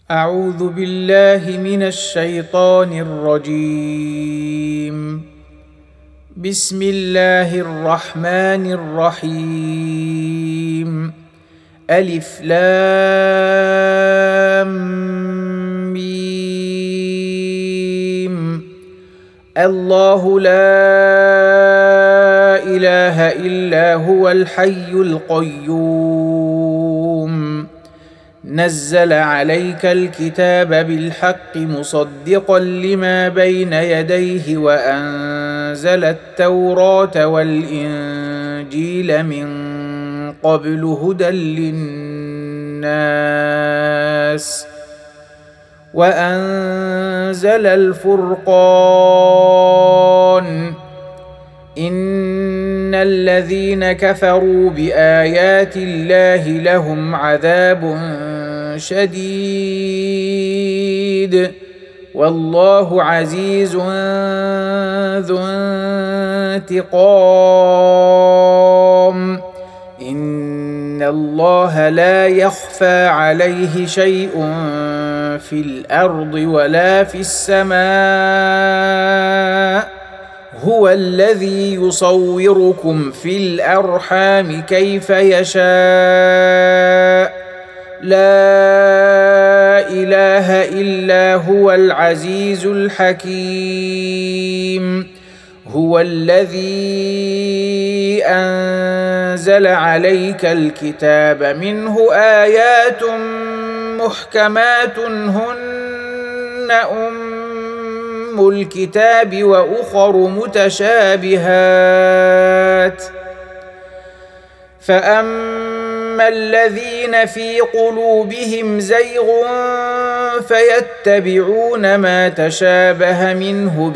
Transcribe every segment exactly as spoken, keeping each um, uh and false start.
أعوذ بالله من الشيطان الرجيم. بسم الله الرحمن الرحيم. ألف لام ميم. الله لا إله إلا هو الحي القيوم. نزل عليك الكتاب بالحق مصدقا لما بين يديه وأنزل التوراة والإنجيل من قبل هدى للناس وأنزل الفرقان. إن الذين كفروا بآيات الله لهم عذاب شديد والله عزيز ذو انتقام. إن الله لا يخفى عليه شيء في الأرض ولا في السماء. هو الذي يصوركم في الأرحام كيف يشاء. لا إله إلا هو العزيز الحكيم. هو الذي أنزل عليك الكتاب منه آيات محكمات هن أم الكتاب وأخر متشابهات. فأما الذين في قلوبهم زيغ فيتبعون ما تشابه منه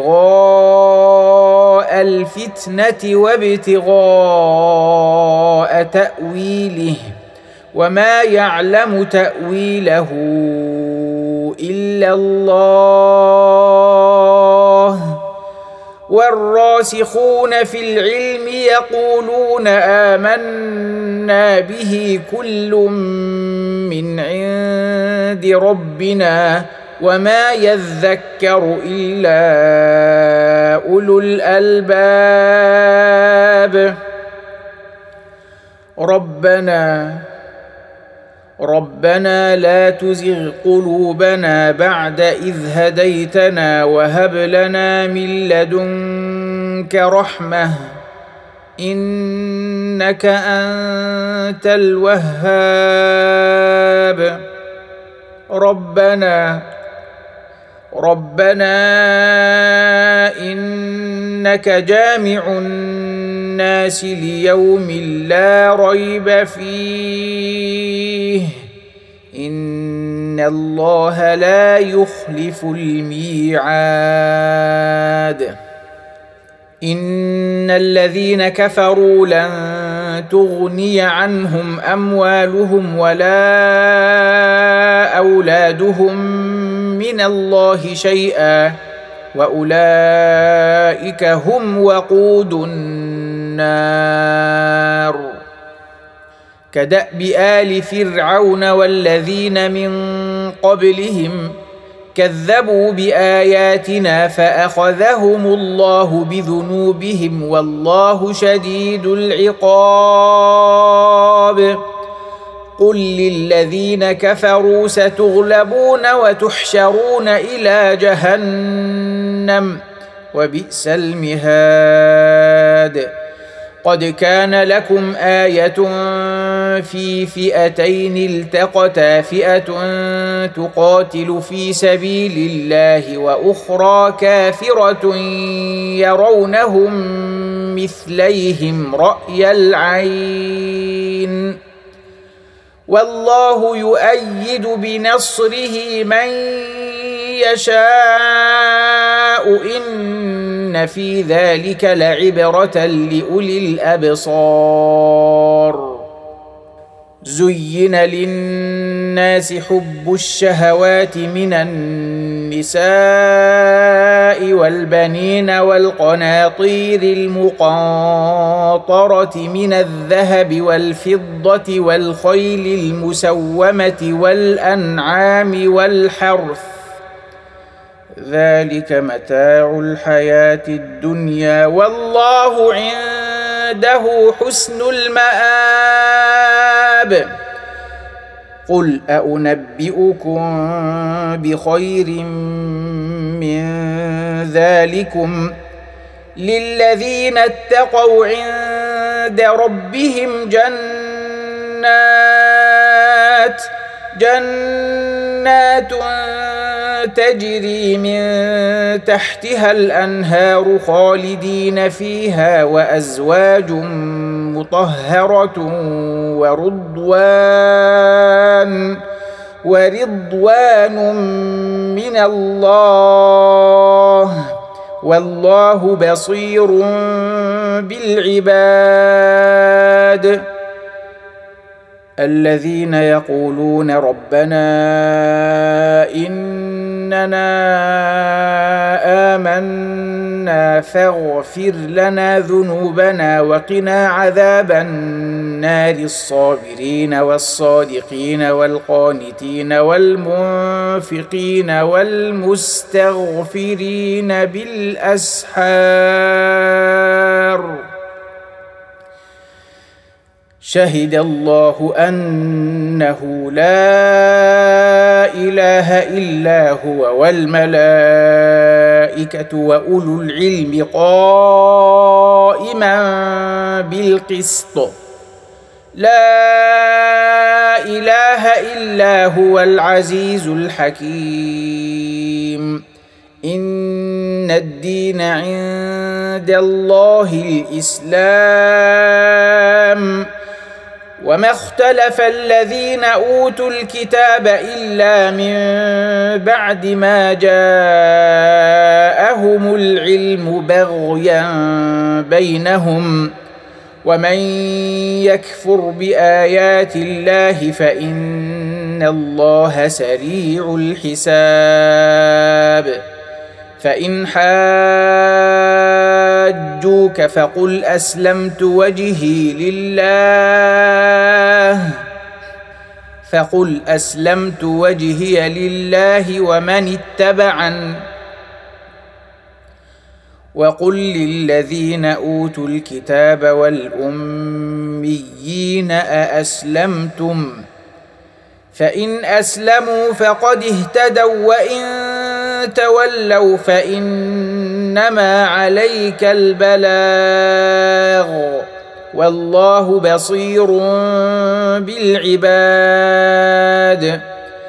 ابتغاء الفتنة وابتغاء تأويله وما يعلم تأويله إلا الله. والراسخون في العلم يقولون آمنا به كل من عند ربنا وما يذكر إلا أولو الألباب. ربنا ربنا لا تزغ قلوبنا بعد إذ هديتنا وهب لنا من لدنك رحمة إنك أنت الوهاب. ربنا ربنا إنك جامع الناس ليوم لا ريب فيه إن الله لا يخلف الميعاد. إن الذين كفروا لن تغني عنهم أموالهم ولا أولادهم من الله شيئا وأولئك هم وقود النار. كدأب آل فرعون والذين من قبلهم كذبوا بآياتنا فأخذهم الله بذنوبهم والله شديد العقاب. قل للذين كفروا ستغلبون وتحشرون إلى جهنم وبئس المهاد. قد كان لكم آية في فئتين التقتا فئة تقاتل في سبيل الله وأخرى كافرة يرونهم مثليهم رأي العين والله يؤيد بنصره من يشاء إن في ذلك لعبرة لأولي الأبصار. زين للناس حب الشهوات من النساء النساء والبنين والقناطير المقنطرة من الذهب والفضة والخيل المسومة والأنعام والحرث ذلك متاع الحياة الدنيا والله عنده حسن المآب قل أنبئكم بخير من ذلكم للذين اتقوا عند ربهم جنات جنات تجري من تحتها الأنهار خالدين فيها وأزواج مطهرة ورضوان ورضوان من الله والله بصير بالعباد الذين يقولون ربنا إننا آمنا فاغفر لنا ذنوبنا وقنا عذاب النار الصابرين والصادقين والقانتين والمنفقين والمستغفرين بالأسحار شهد الله أنه لا إله إلا هو والملائكة وأولو العلم قائما بالقسط لا إله إلا هو العزيز الحكيم إن الدين عند الله الإسلام وما اختلف الذين أوتوا الكتاب إلا من بعد ما جاءهم العلم بغيا بينهم ومن يكفر بآيات الله فإن الله سريع الحساب فإن حاجوك فقل أسلمت وجهي لله فقل أسلمت وجهي لله ومن اتبعن وقل للذين أوتوا الكتاب والأميين أأسلمتم فإن أسلموا فقد اهتدوا وإن تولوا فإنما عليك البلاغ والله بصير بالعباد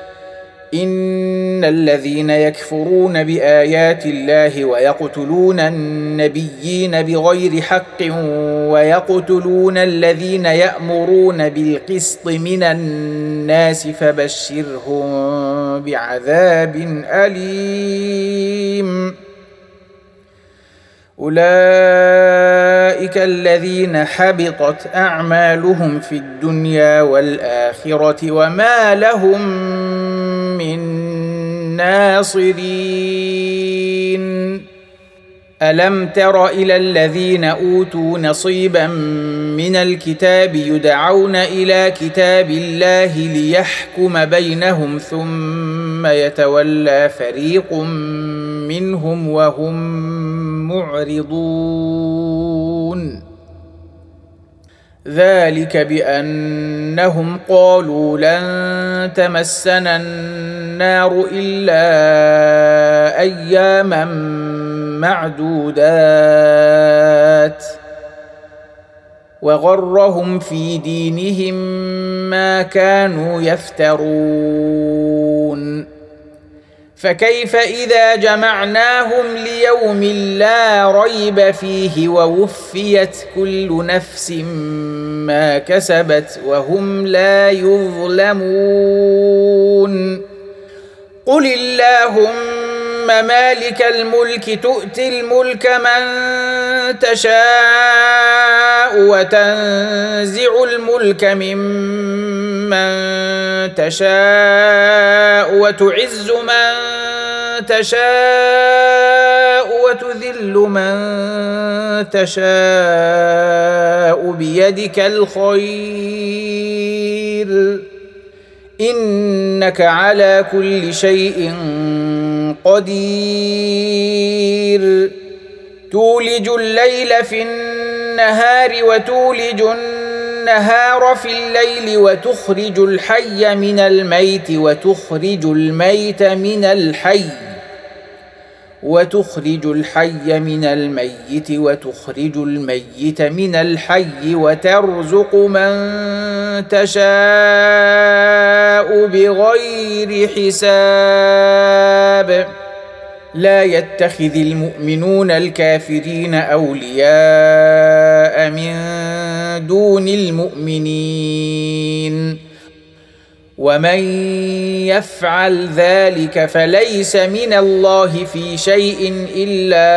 إن الذين يكفرون بآيات الله ويقتلون النبيين بغير حق ويقتلون الذين يأمرون بالقسط من الناس فبشرهم بعذاب أليم أولئك الذين حبطت أعمالهم في الدنيا والآخرة وما لهم من ناصرين ألم تر إلى الذين أوتوا نصيبا من الكتاب يدعون إلى كتاب الله ليحكم بينهم ثم يتولى فريق منهم وهم معرضون ذلك بأنهم قالوا لن تمسنا النار إلا أياما معدودات وغرهم في دينهم ما كانوا يفترون فكيف إذا جمعناهم ليوم لا ريب فيه ووفيت كل نفس ما كسبت وهم لا يظلمون قل اللهم مالك الملك تؤتي الملك من تشاء وتنزع الملك ممن تشاء وتعز من تشاء وتذل من تشاء بيدك الخير إنك على كل شيء قدير تولج الليل في النهار وتولج النهار في الليل وتخرج الحي من الميت وتخرج الميت من الحي وتخرج الحي من الميت وتخرج الميت من الحي وترزق من تشاء بغير حساب لا يتخذ المؤمنون الكافرين أولياء من دون المؤمنين ومن يفعل ذلك فليس من الله في شيء إلا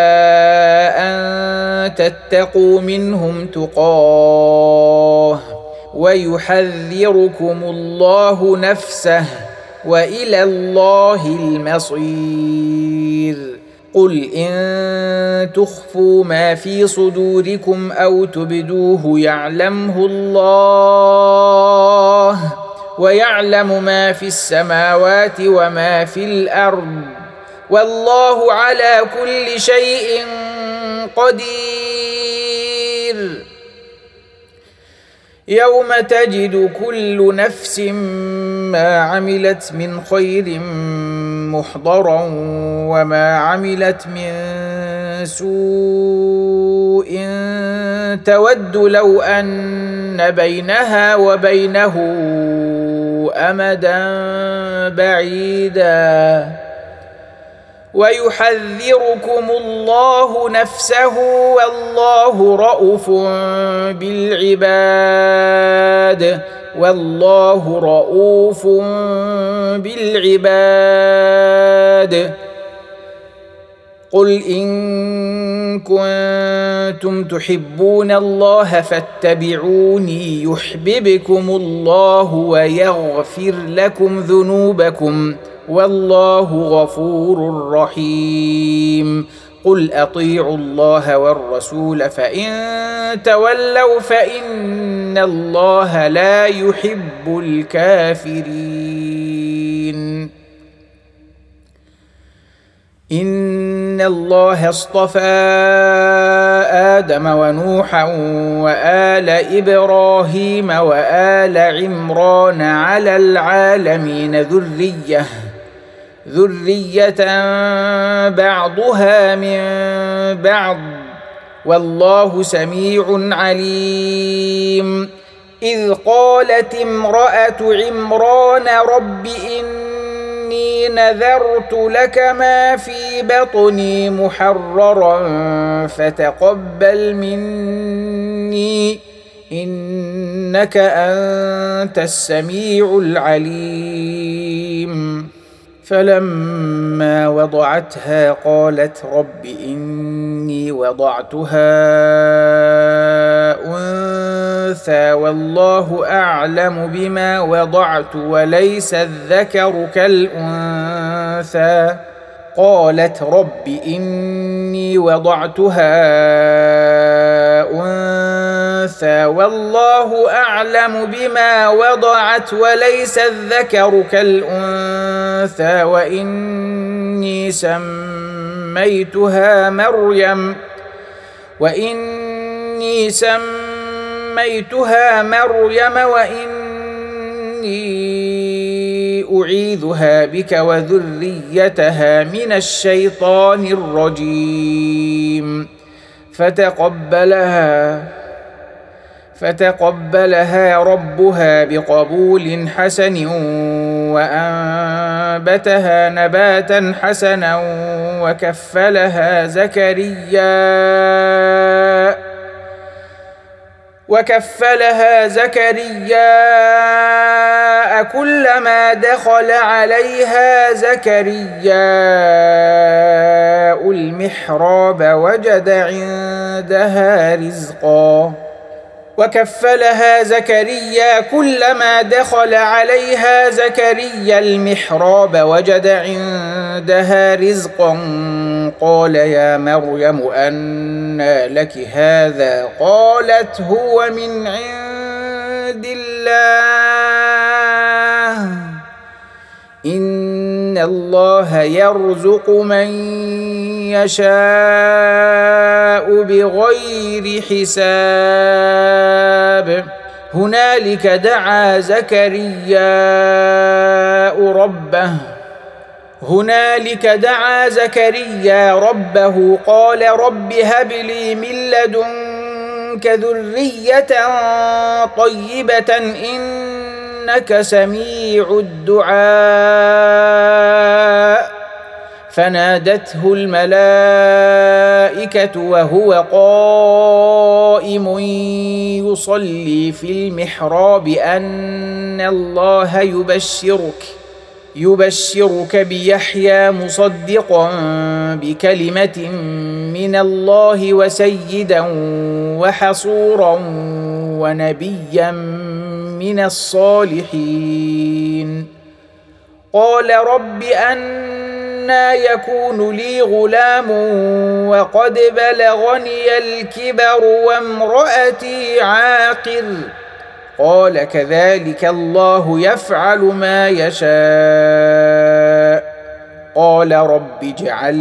أن تتقوا منهم تقاه ويحذركم الله نفسه وإلى الله المصير قل إن تخفوا ما في صدوركم أو تبدوه يعلمه الله ويعلم ما في السماوات وما في الأرض والله على كل شيء قدير يوم تجد كل نفس ما عملت من خير محضرا وما عملت من سوء تود لو أن بينها وبينه أمدا بعيدا ويحذركم الله نفسه والله رءوف بالعباد والله رءوف بالعباد قل إن كنتم تحبون الله فاتبعوني يحببكم الله ويغفر لكم ذنوبكم والله غفور رحيم قل أطيعوا الله والرسول فإن تولوا فإن الله لا يحب الكافرين إن الله اصطفى آدم ونوحا وآل إبراهيم وآل عمران على العالمين ذرية ذرية بعضها من بعض والله سميع عليم إذ قالت امرأة عمران رب إني نذرت لك ما في بطني محررا فتقبل مني إنك أنت السميع العليم فلما وضعتها قالت رب إني وضعتها أنثى والله أعلم بما وضعت وليس الذكر كالأنثى قالت رب إني وضعتها أنثى والله أعلم بما وضعت وليس الذكر كالأنثى وإني سميتها مريم وإني سميتها مريم وإني أعيذها بك وذريتها من الشيطان الرجيم فتقبلها فتقبلها ربها بقبول حسن وأنبتها نباتا حسنا وكفلها زكريا وكفلها زكريا كلما دخل عليها زكريا المحراب وجد عندها رزقا وكفلها زكريا كلما دخل عليها زكريا المحراب وجد عندها رزقا قال يا مريم أنى لك هذا قالت هو من عند الله إن الله يرزق من يشاء بغير حساب هنالك دعا زكريا ربه هنالك دعا زكريا ربه قال رب هب لي من لدنك ذرية طيبة إنك سميع الدعاء فنادته الملائكة وهو قائم يصلي في المحراب أن الله يبشرك يبشرك بيحيى مصدقا بكلمة من الله وسيدا وحصورا ونبيا من الصالحين قال رب أنى يكون لي غلام وقد بلغني الكبر وامرأتي عاقر قال كذلك الله يفعل ما يشاء قال رب اجعل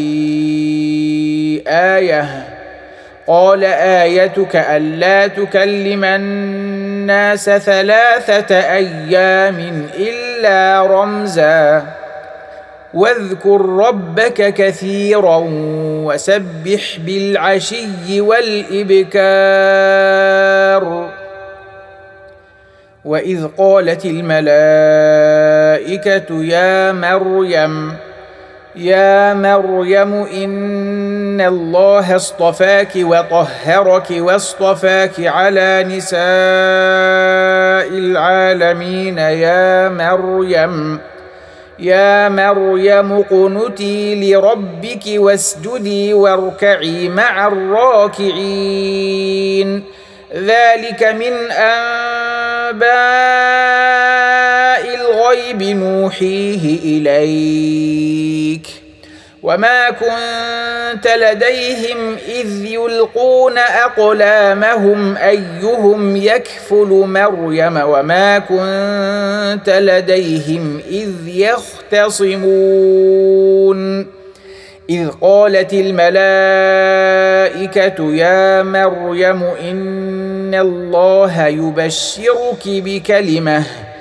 لي آية قال آيتك ألا تكلم الناس ثلاثة أيام إلا رمزا واذكر ربك كثيرا وسبح بالعشي والإبكار وإذ قالت الملائكة يا مريم يا مريم إن الله اصطفاك وطهرك واصطفاك على نساء العالمين يا مريم يا مريم اقنتي لربك واسجدي واركعي مع الراكعين ذلك من أنباء الغيب نوحيه إليك وما كنت لديهم إذ يلقون أقلامهم أيهم يكفل مريم وما كنت لديهم إذ يختصمون إذ قالت الملائكة يا مريم إن الله يبشرك بكلمة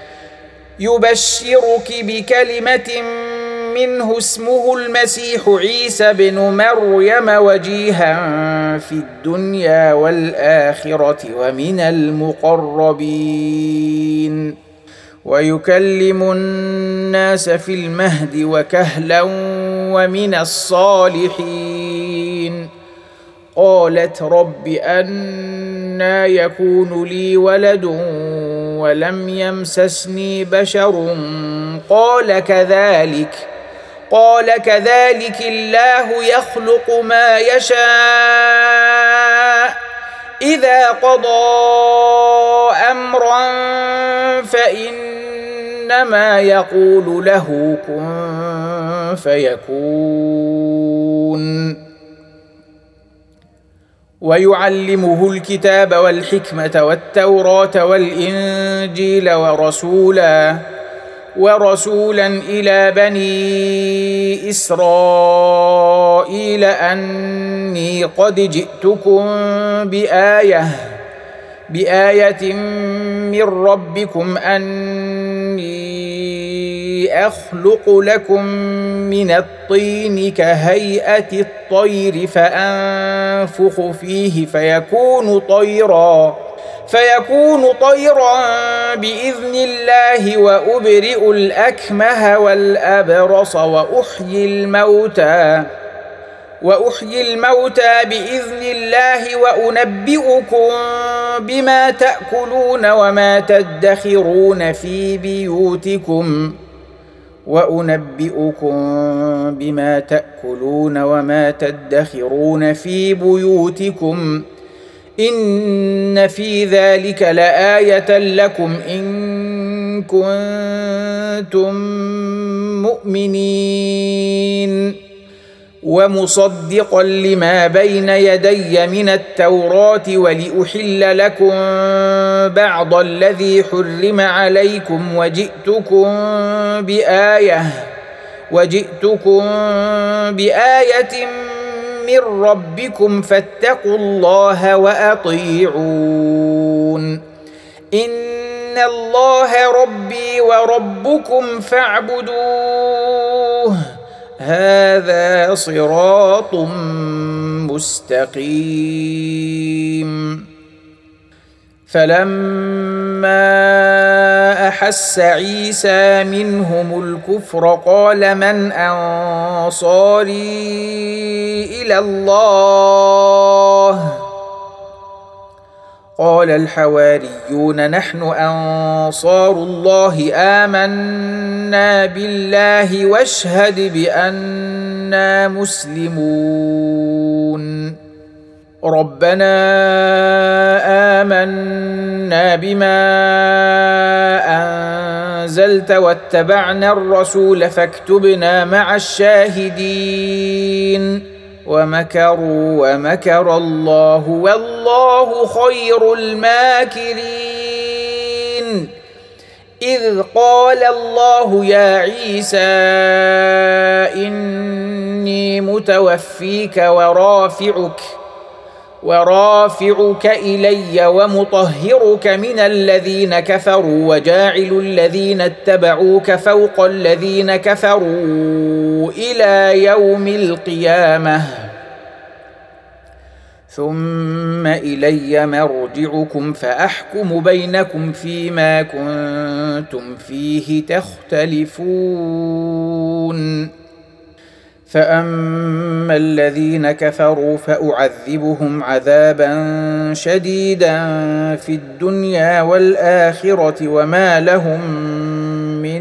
يبشرك بكلمة منه اسمه المسيح عيسى بن مريم وجيها في الدنيا والآخرة ومن المقربين ويكلم الناس في المهد وكهلا ومن الصالحين قالت رب أنى يكون لي ولد ولم يمسسني بشر قال كذلك قال كذلك الله يخلق ما يشاء إذا قضى أمرا فإنما يقول له كن فيكون ويعلمه الكتاب والحكمة والتوراة والإنجيل ورسولا ورسولا إلى بني إسرائيل أني قد جئتكم بآية بآية من ربكم أني أخلق لكم من الطين كهيئة الطير فأنفخ فيه فيكون طيرا فيكون طيرا بإذن الله وأبرئ الأكمه والأبرص وأحيي الموتى وأحيي الموتى بإذن الله وأنبئكم بما تأكلون وما تدخرون في بيوتكم وأنبئكم بما تأكلون وما تدخرون في بيوتكم إن في ذلك لآية لكم إن كنتم مؤمنين ومصدقا لما بين يدي من التوراة ولأحل لكم بعض الذي حرم عليكم وجئتكم بآية وجئتكم بآية من ربكم فاتقوا الله وأطيعون إن الله ربي وربكم فاعبدوه هذا صراط مستقيم فلما أحس عيسى منهم الكفر قال من أنصاري إلى الله قال الحواريون نحن أنصار الله آمنا بالله واشهد بأننا مسلمون ربنا آمنا بما أنزلت واتبعنا الرسول فاكتبنا مع الشاهدين ومكروا ومكر الله والله خير الماكرين إذ قال الله يا عيسى إني متوفيك ورافعك ورافعك إلي ومطهرك من الذين كفروا وجاعل الذين اتبعوك فوق الذين كفروا إلى يوم القيامة ثم إلي مرجعكم فأحكم بينكم فيما كنتم فيه تختلفون فأما الذين كفروا فأعذبهم عذابا شديدا في الدنيا والآخرة وما لهم من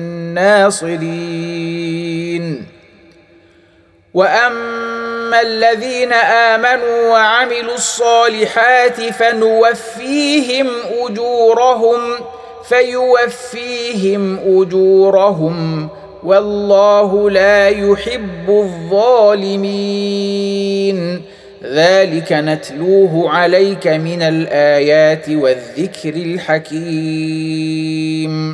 ناصرين وأما الذين آمنوا وعملوا الصالحات فنوفيهم أجورهم فيوفيهم أجورهم والله لا يحب الظالمين ذلك نتلوه عليك من الآيات والذكر الحكيم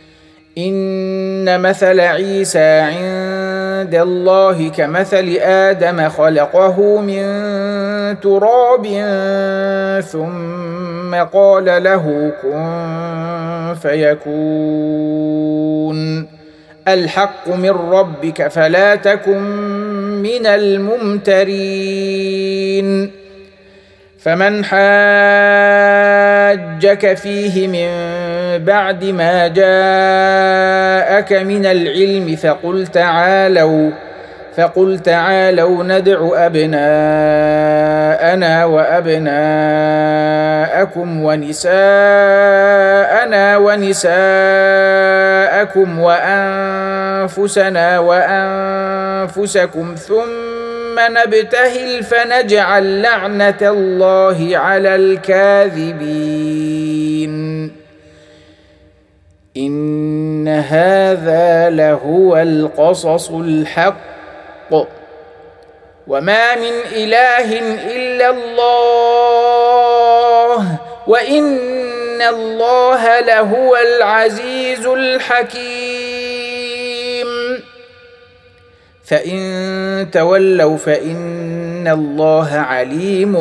إن مثل عيسى عند الله كمثل آدم خلقه من تراب ثم قال له كن فيكون الحق من ربك فلا تكن من الممترين فمن حاجك فيه من بعد ما جاءك من العلم فقل تعالوا فقل تعالوا ندع أبناءنا وأبناءكم ونساءنا ونساءكم وأنفسنا وأنفسكم ثم نبتهل فنجعل لعنة الله على الكاذبين إن هذا لهو القصص الحق وما من إله إلا الله وإن الله لهو العزيز الحكيم فإن تولوا فإن الله عليم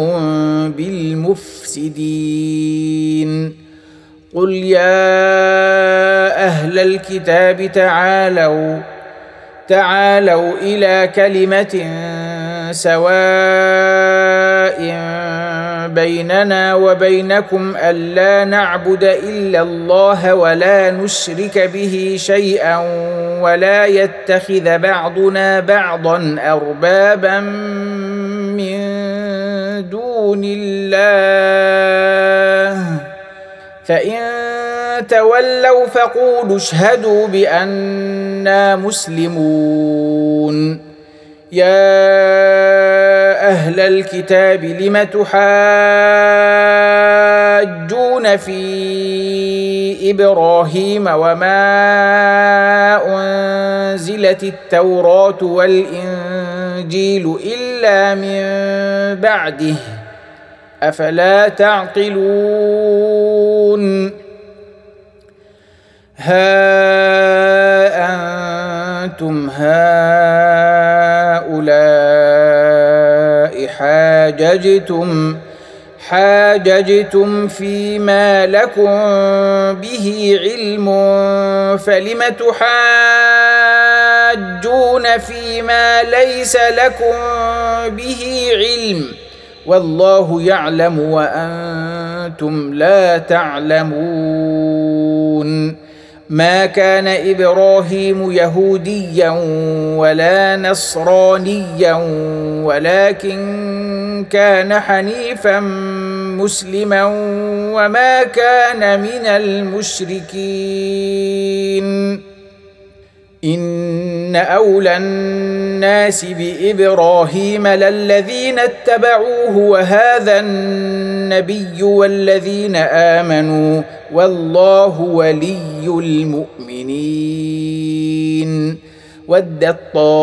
بالمفسدين قل يا أهل الكتاب تعالوا تعالوا إلى كلمة سواء بيننا وبينكم ألا نعبد إلا الله ولا نشرك به شيئا ولا يتخذ بعضنا بعضا أربابا من دون الله فإن تولوا فقولوا اشهدوا بأننا مسلمون يا أهل الكتاب لم تحاجون في إبراهيم وما أنزلت التوراة والإنجيل إلا من بعده أفلا تعقلون ها أنتم هؤلاء حاججتم حاججتم فيما لكم به علم فلم تحاجون فيما ليس لكم به علم والله يعلم وأنتم لا تعلمون ما كان إبراهيم يهوديا ولا نصرانيا ولكن كان حنيفا مسلما وما كان من المشركين إن أولى الناس بإبراهيم للذين اتبعوه وهذا النبي والذين آمنوا والله ولي المؤمنين ودت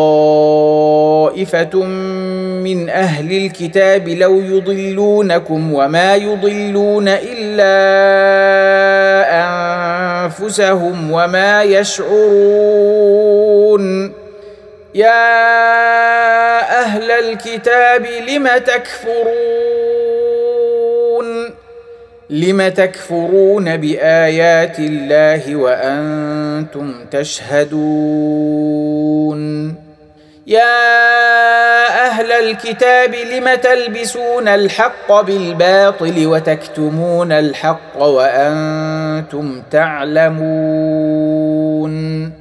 طائفة من أهل الكتاب لو يضلونكم وما يضلون إلا أنفسهم وما يشعرون يا أهل الكتاب لم تكفرون لم تكفرون بآيات الله وأنتم تشهدون يا أهل الكتاب لم تلبسون الحق بالباطل وتكتمون الحق وأنتم تعلمون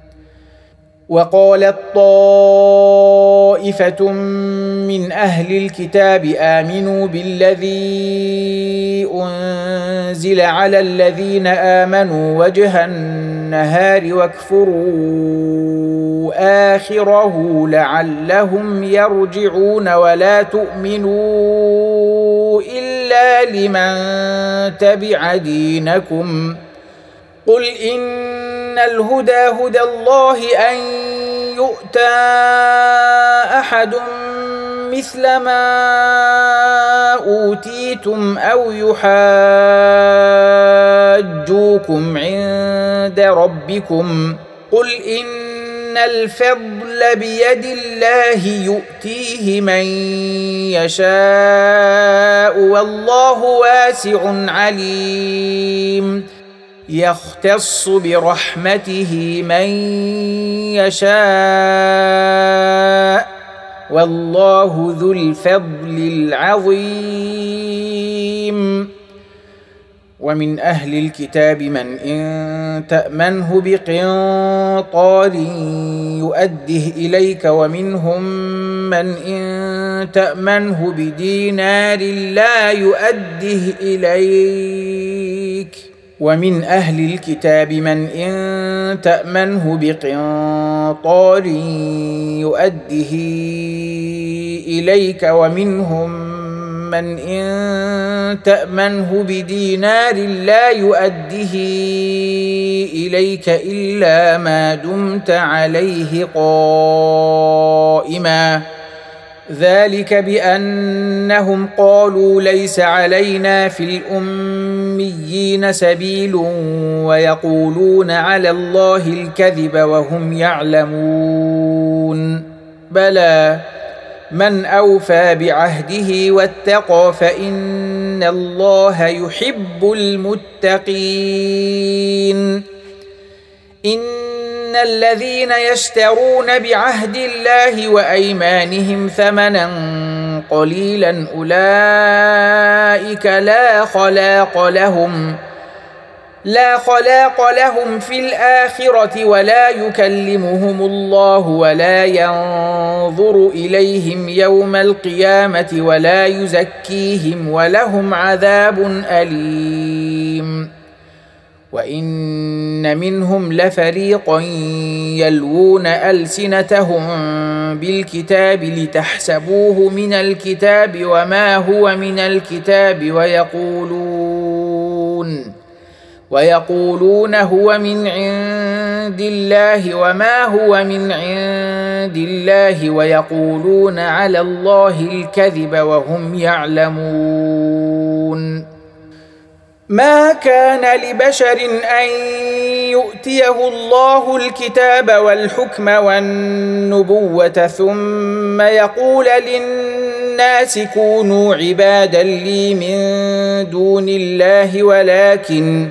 وقالت طائفة من أهل الكتاب آمنوا بالذي أنزل على الذين آمنوا وجه النهار واكفروا آخره لعلهم يرجعون ولا تؤمنوا إلا لمن تبع دينكم قل إن الهدى هدى الله أن يؤتى أحد مثل ما أوتيتم أو يحاجوكم عند ربكم قل إن الفضل بيد الله يؤتيه من يشاء والله واسع عليم يختص برحمته من يشاء والله ذو الفضل العظيم ومن أهل الكتاب من إن تأمنه بقنطار يؤده إليك ومنهم من إن تأمنه بدينار لا يؤده إليك ومن أهل الكتاب من إن تأمنه بقنطار يؤده إليك ومنهم من إن تأمنه بدينار لا يؤده إليك إلا ما دمت عليه قائما ذلك بأنهم قالوا ليس علينا في الأميين سبيل ويقولون على الله الكذب وهم يعلمون بلى من أوفى بعهده واتقى فإن الله يحب المتقين إن الذين يشترون بعهد الله وأيمانهم ثمنا قليلا أولئك لا خلاق لهم لا خلاق لهم في الآخرة ولا يكلمهم الله ولا ينظر إليهم يوم القيامة ولا يزكيهم ولهم عذاب أليم وإن منهم لفريقا يلوون ألسنتهم بالكتاب لتحسبوه من الكتاب وما هو من الكتاب ويقولون ويقولون هو من عند الله وما هو من عند الله ويقولون على الله الكذب وهم يعلمون. ما كان لبشر أن يؤتيه الله الكتاب والحكم والنبوة ثم يقول للناس كونوا عبادا لي من دون الله ولكن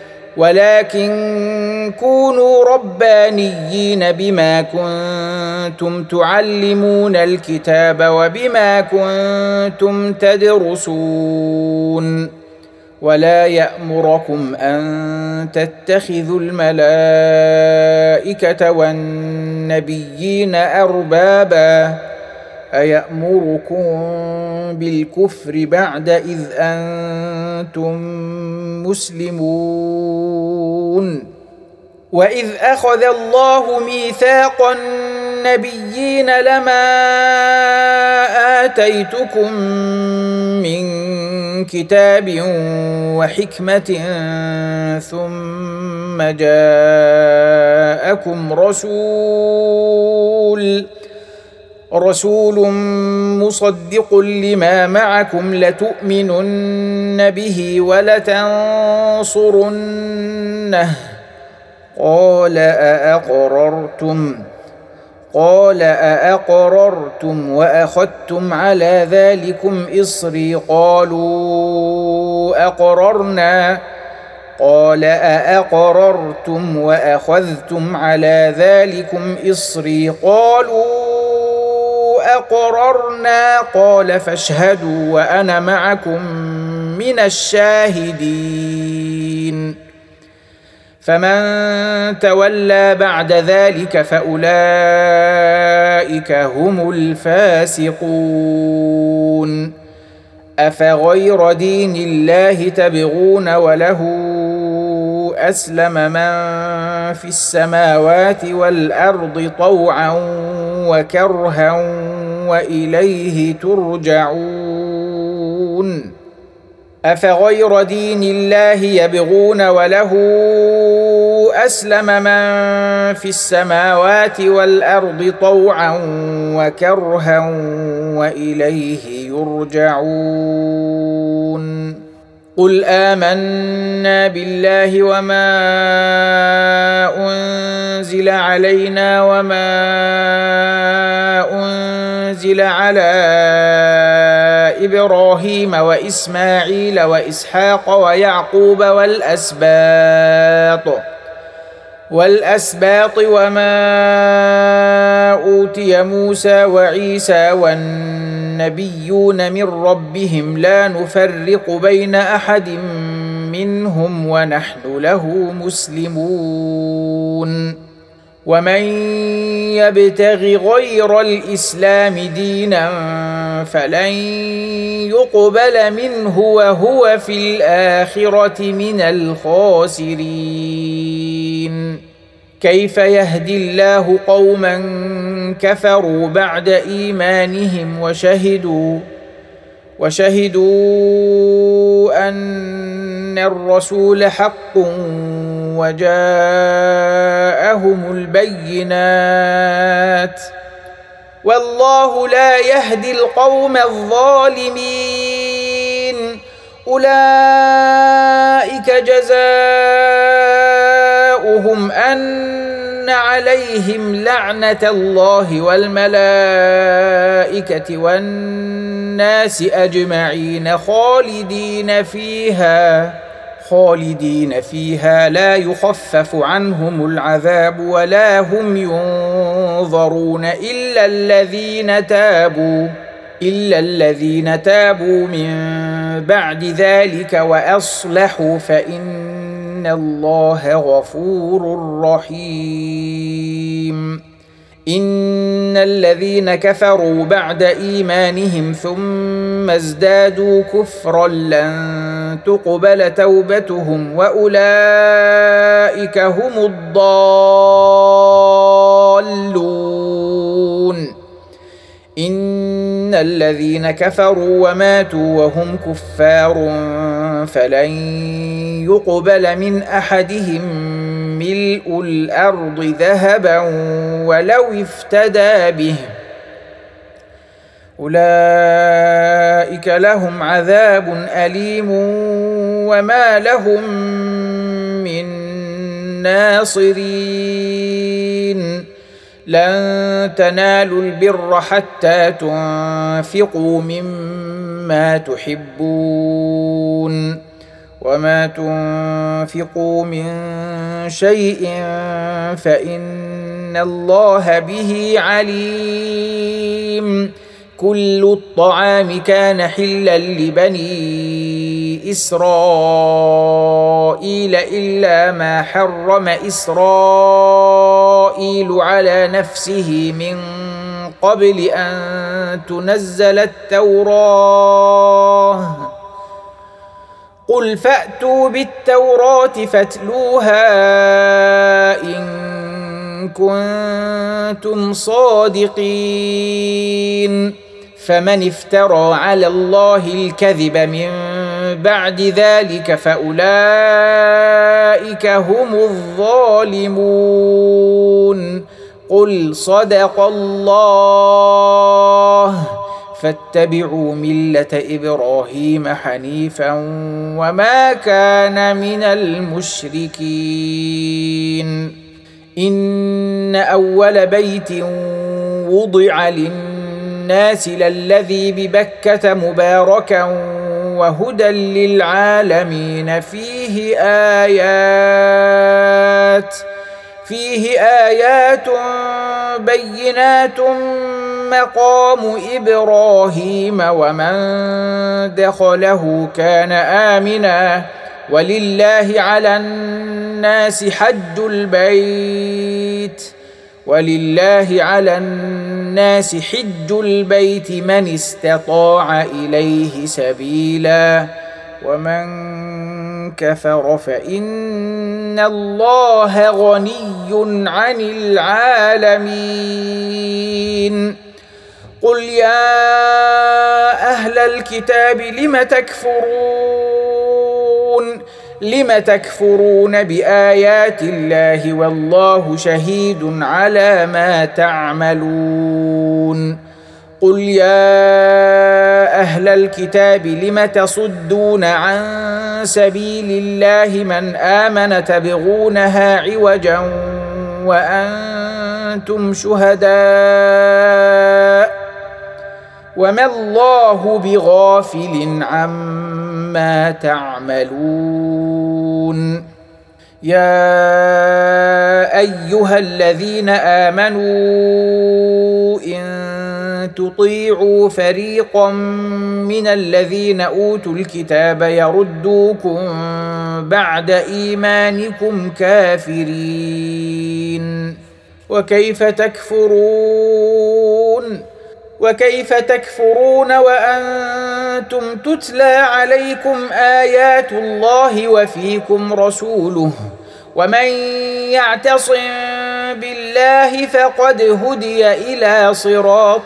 ولكن كونوا ربانيين بما كنتم تعلمون الكتاب وبما كنتم تدرسون ولا يأمركم أن تتخذوا الملائكة والنبيين أربابا أيأمركم بالكفر بعد إذ أنتم مسلمون. وإذ أخذ الله ميثاق النبيين لما آتيتكم من كتاب وحكمة ثم جاءكم رسول رسول مصدق لما معكم لتؤمنن به ولتنصرنه قال أأقررتم قال أأقررتم وأخذتم على ذلكم إصري قالوا أقررنا قال أأقررتم وأخذتم على ذلكم إصري قالوا أقررنا قال فاشهدوا وأنا معكم من الشاهدين. فمن تولى بعد ذلك فأولئك هم الفاسقون. أفغير دين الله تبغون وله أسلم من في السماوات والأرض طوعا وكرها وإليه ترجعون. أفغير دين الله يبغون وله أسلم من في السماوات والأرض طوعا وكرها وإليه يرجعون. قل آمنا بالله وما أنزل علينا وما أنزل على إبراهيم وإسماعيل وإسحاق ويعقوب والأسباط والأسباط وما أوتي موسى وعيسى والنبيون من ربهم لا نفرق بين أحد منهم ونحن له مسلمون. ومن يبتغ غير الإسلام دينا فلن يقبل منه وهو في الآخرة من الخاسرين. كيف يهدي الله قوما كفروا بعد إيمانهم وشهدوا وشهدوا أن الرسول حق وجاءهم البينات والله لا يهدي القوم الظالمين. أولئك جزاؤهم أن عليهم لعنة الله والملائكة والناس أجمعين خالدين فيها خالدين فيها لا يخفف عنهم العذاب ولا هم ينظرون إلا الذين تابوا إلا الذين تابوا من بعد ذلك وأصلحوا فإن الله غفور رحيم. إن الذين كفروا بعد إيمانهم ثم ازدادوا كفرا لن تقبل توبتهم وأولئك هم الضالون. الذين كفروا وماتوا وهم كفار فلن يقبل من أحدهم ملء الأرض ذهبا ولو افتدى به أولئك لهم عذاب أليم وما لهم من ناصرين لن تنالوا البر حتى تنفقوا مما تحبون وما تنفقوا من شيء فإن الله به عليم كل الطعام كان حلا لبني إسرائيل إلا ما حرم إسرائيل على نفسه من قبل أن تنزل التوراة قل فأتوا بالتوراة فاتلوها إن كنتم صادقين فمن افترى على الله الكذب من بعد ذلك فأولئك هم الظالمون قل صدق الله فاتبعوا ملة إبراهيم حنيفا وما كان من المشركين إن أول بيت وضع للناس للذي ببكة مباركا وهدى للعالمين فيه آيات فيه آيات بينات مقام إبراهيم ومن دخله كان آمنا ولله على الناس حج البيت ولله على الناس حج البيت من استطاع إليه سبيلا ومن كفر فإن الله غني عن العالمين قل يا أهل الكتاب لم تكفرون لم تكفرون بآيات الله والله شهيد على ما تعملون قل يا أهل الكتاب لم تصدون عن سبيل الله من آمن تبغونها عوجا وأنتم شهداء وما الله بغافل عما تعملون يا أيها الذين آمنوا إن تطيعوا فريقا من الذين أوتوا الكتاب يردوكم بعد إيمانكم كافرين وكيف تكفرون وكيف تكفرون وأنتم تتلى عليكم آيات الله وفيكم رسوله ومن يعتصم بالله فقد هدي إلى صراط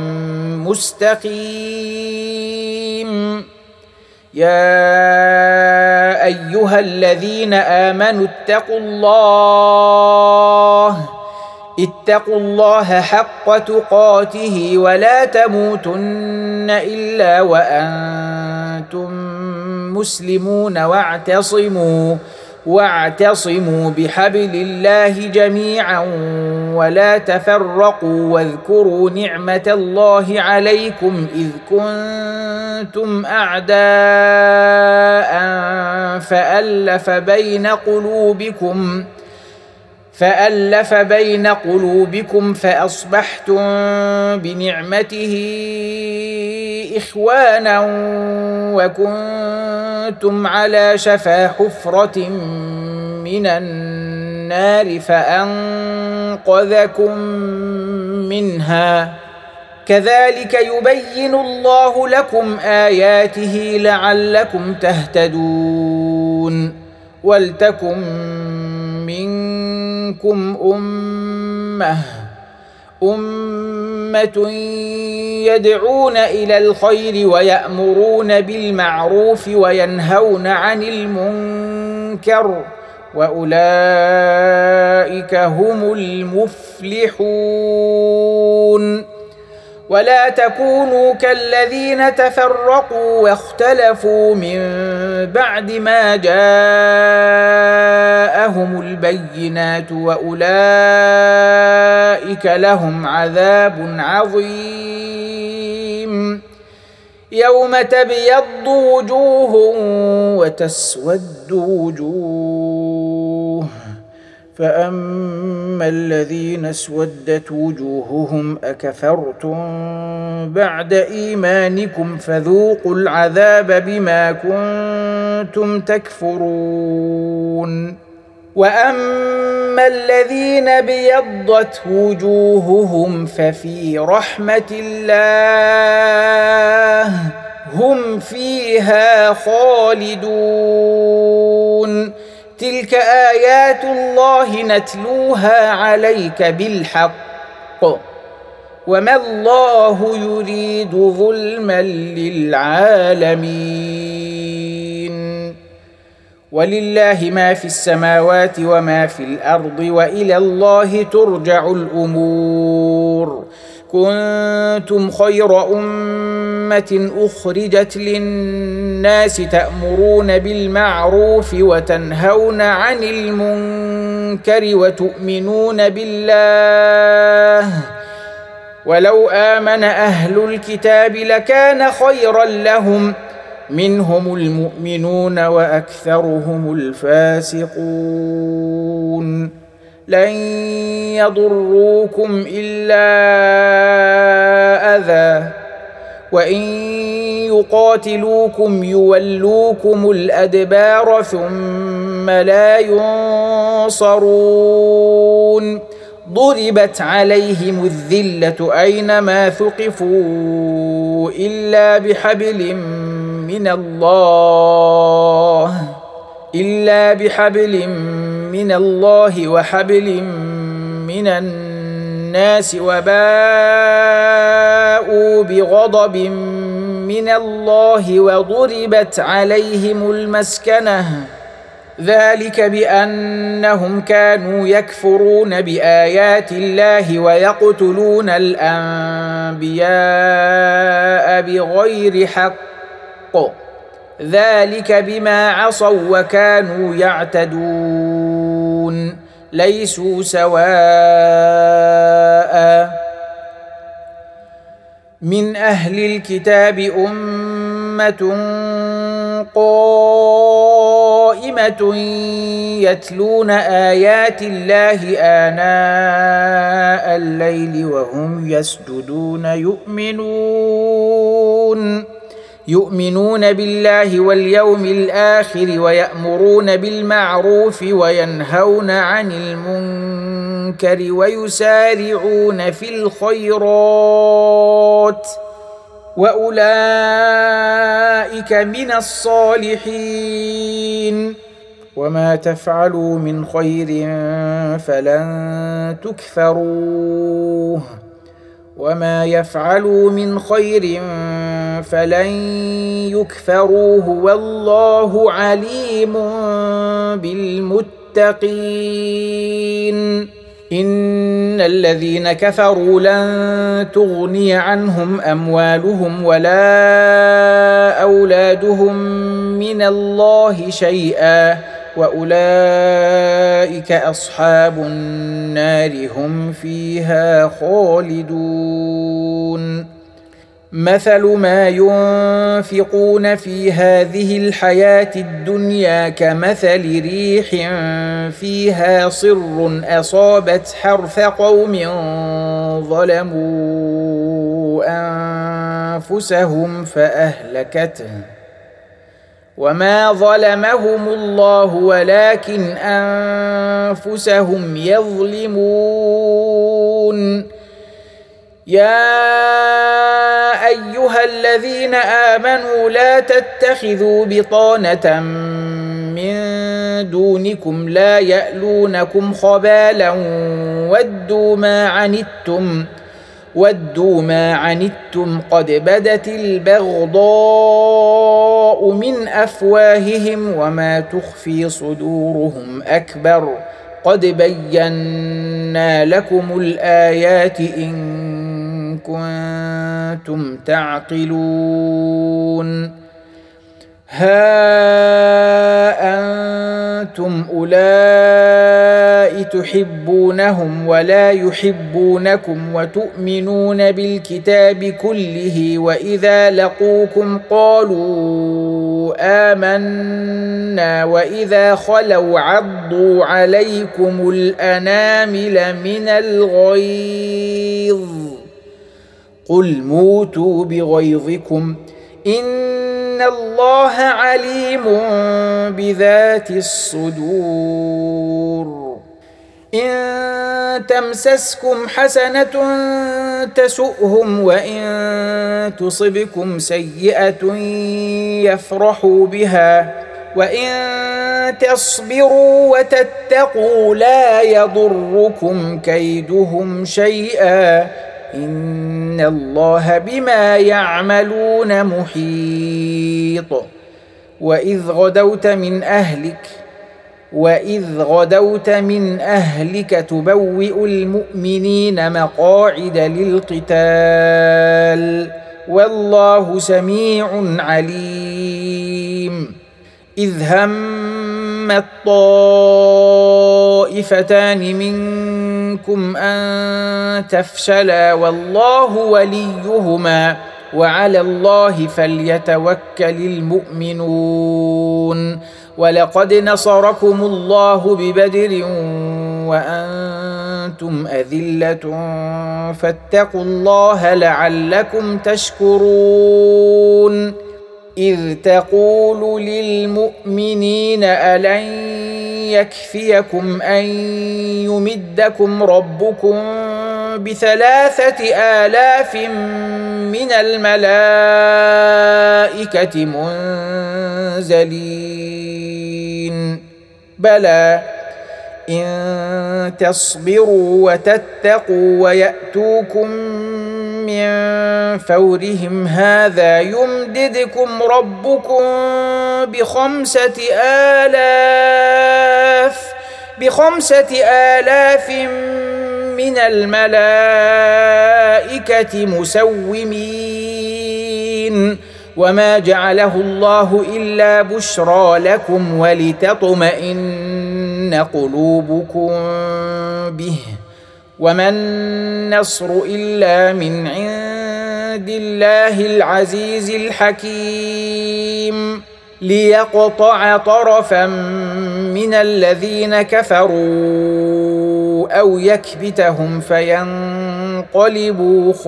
مستقيم يا أيها الذين آمنوا اتقوا الله اتقوا الله حق تقاته ولا تموتن إلا وأنتم مسلمون واعتصموا واعتصموا بحبل الله جميعا ولا تفرقوا واذكروا نعمة الله عليكم إذ كنتم أعداء فألف بين قلوبكم فألف بين قلوبكم فأصبحتم بنعمته إخوانا وكنتم على شفا حفرة من النار فأنقذكم منها كذلك يبين الله لكم آياته لعلكم تهتدون ولتكن منكم أمة أمة يدعون إلى الخير ويأمرون بالمعروف وينهون عن المنكر وأولئك هم المفلحون. ولا تكونوا كالذين تفرقوا واختلفوا من بعد ما جاءهم البينات وأولئك لهم عذاب عظيم. يوم تبيض وجوه وتسود وجوه، فأما الذين اسودت وجوههم أكفرتم بعد إيمانكم فذوقوا العذاب بما كنتم تكفرون. وأما الذين بيضت وجوههم ففي رحمة الله هم فيها خالدون. تلك آيات الله نتلوها عليك بالحق وما الله يريد ظلما للعالمين. ولله ما في السماوات وما في الأرض وإلى الله ترجع الأمور. كنتم خير أمة أخرجت للناس تأمرون بالمعروف وتنهون عن المنكر وتؤمنون بالله. ولو آمن أهل الكتاب لكان خيرا لهم، منهم المؤمنون وأكثرهم الفاسقون. لن يضروكم إلا أذى، وإن يقاتلوكم يولوكم الأدبار ثم لا ينصرون. ضربت عليهم الذلة أينما ثقفوا إلا بحبل من الله إلا بحبل من الله وحبل من الناس وباءوا بغضب من الله وضربت عليهم المسكنة، ذلك بأنهم كانوا يكفرون بآيات الله ويقتلون الأنبياء بغير حق، ذلك بما عصوا وكانوا يعتدون. ليسوا سواء من أهل الكتاب أمة قائمة يتلون آيات الله آناء الليل وهم يسجدون يؤمنون يؤمنون بالله واليوم الآخر ويأمرون بالمعروف وينهون عن المنكر ويسارعون في الخيرات وأولئك من الصالحين. وما تفعلوا من خير فلن تكفروه وما يفعلوا من خير فلن يكفروه والله عليم بالمتقين. إن الذين كفروا لن تغني عنهم أموالهم ولا أولادهم من الله شيئا وأولئك أصحاب النار هم فيها خالدون. مثل ما ينفقون في هذه الحياة الدنيا كمثل ريح فيها صر أصابت حرث قوم ظلموا أنفسهم فأهلكته وما ظلمهم الله ولكن أنفسهم يظلمون. يا أيها الذين آمنوا لا تتخذوا بطانة من دونكم لا يألونكم خبالا ودوا ما عنتم ودوا ما عنتم قد بدت البغضاء من أفواههم وما تخفي صدورهم أكبر قد بينا لكم الآيات إن كنتم تعقلون. ها أنتم أولئك تحبونهم ولا يحبونكم وتؤمنون بالكتاب كله وإذا لقوكم قالوا آمنا وإذا خلوا عضوا عليكم الأنامل من الغيظ قل موتوا بغيظكم إن الله عليم بذات الصدور. إن تمسسكم حسنة تسؤهم وإن تصبكم سيئة يفرحوا بها وإن تصبروا وتتقوا لا يضركم كيدهم شيئا إن الله بما يعملون محيط. وإذ غدوت من أهلك وإذ غدوت من أهلك تبوئ المؤمنين مقاعد للقتال والله سميع عليم. إذ هم الطائفتان منكم أن تفشلا والله وليهما وعلى الله فليتوكل المؤمنون. ولقد نصركم الله ببدر وأنتم أذلة فاتقوا الله لعلكم تشكرون. إذ تقول للمؤمنين ألن يكفيكم أن يمدكم ربكم بثلاثة آلاف من الملائكة منزلين بلى إن تصبروا وتتقوا ويأتوكم من فورهم هذا يمددكم ربكم بخمسة آلاف بخمسة آلاف من الملائكة مسومين وما جعله الله إلا بشرى لكم ولتطمئن قلوبكم به وما النصر إلا من عند الله العزيز الحكيم ليقطع طرفا من الذين كفروا أو يكبتهم فينقلبوا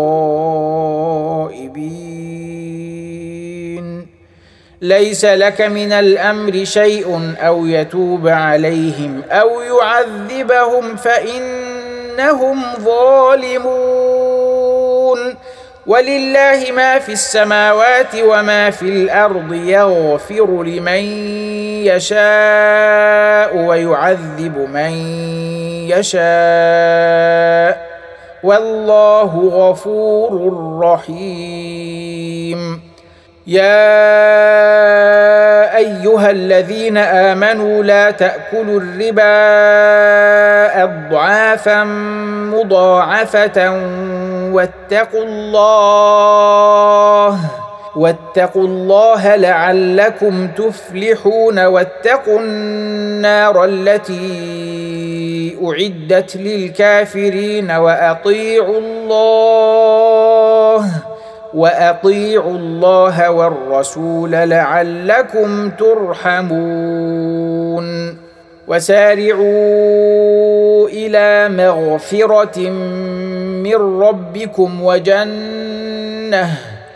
خائبين. ليس لك من الأمر شيء أو يتوب عليهم أو يعذبهم فإنهم ظالمون. ولله ما في السماوات وما في الأرض يغفر لمن يشاء ويعذب من يشاء والله غفور رحيم. يا أيها الذين آمنوا لا تأكلوا الربا أضعافا مضاعفة واتقوا الله واتقوا الله لعلكم تفلحون. واتقوا النار التي أعدت للكافرين وأطيعوا الله وأطيعوا الله والرسول لعلكم ترحمون. وسارعوا إلى مغفرة من ربكم وجنة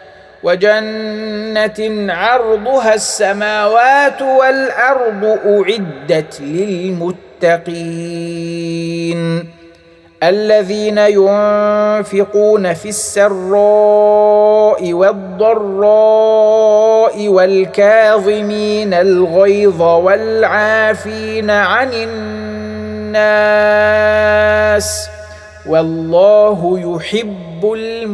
وجنة عرضها السماوات والأرض أعدت للمتقين الذين ينفقون في السراء والضراء والكاظمين الغيظ والعافين عن الناس والله يحب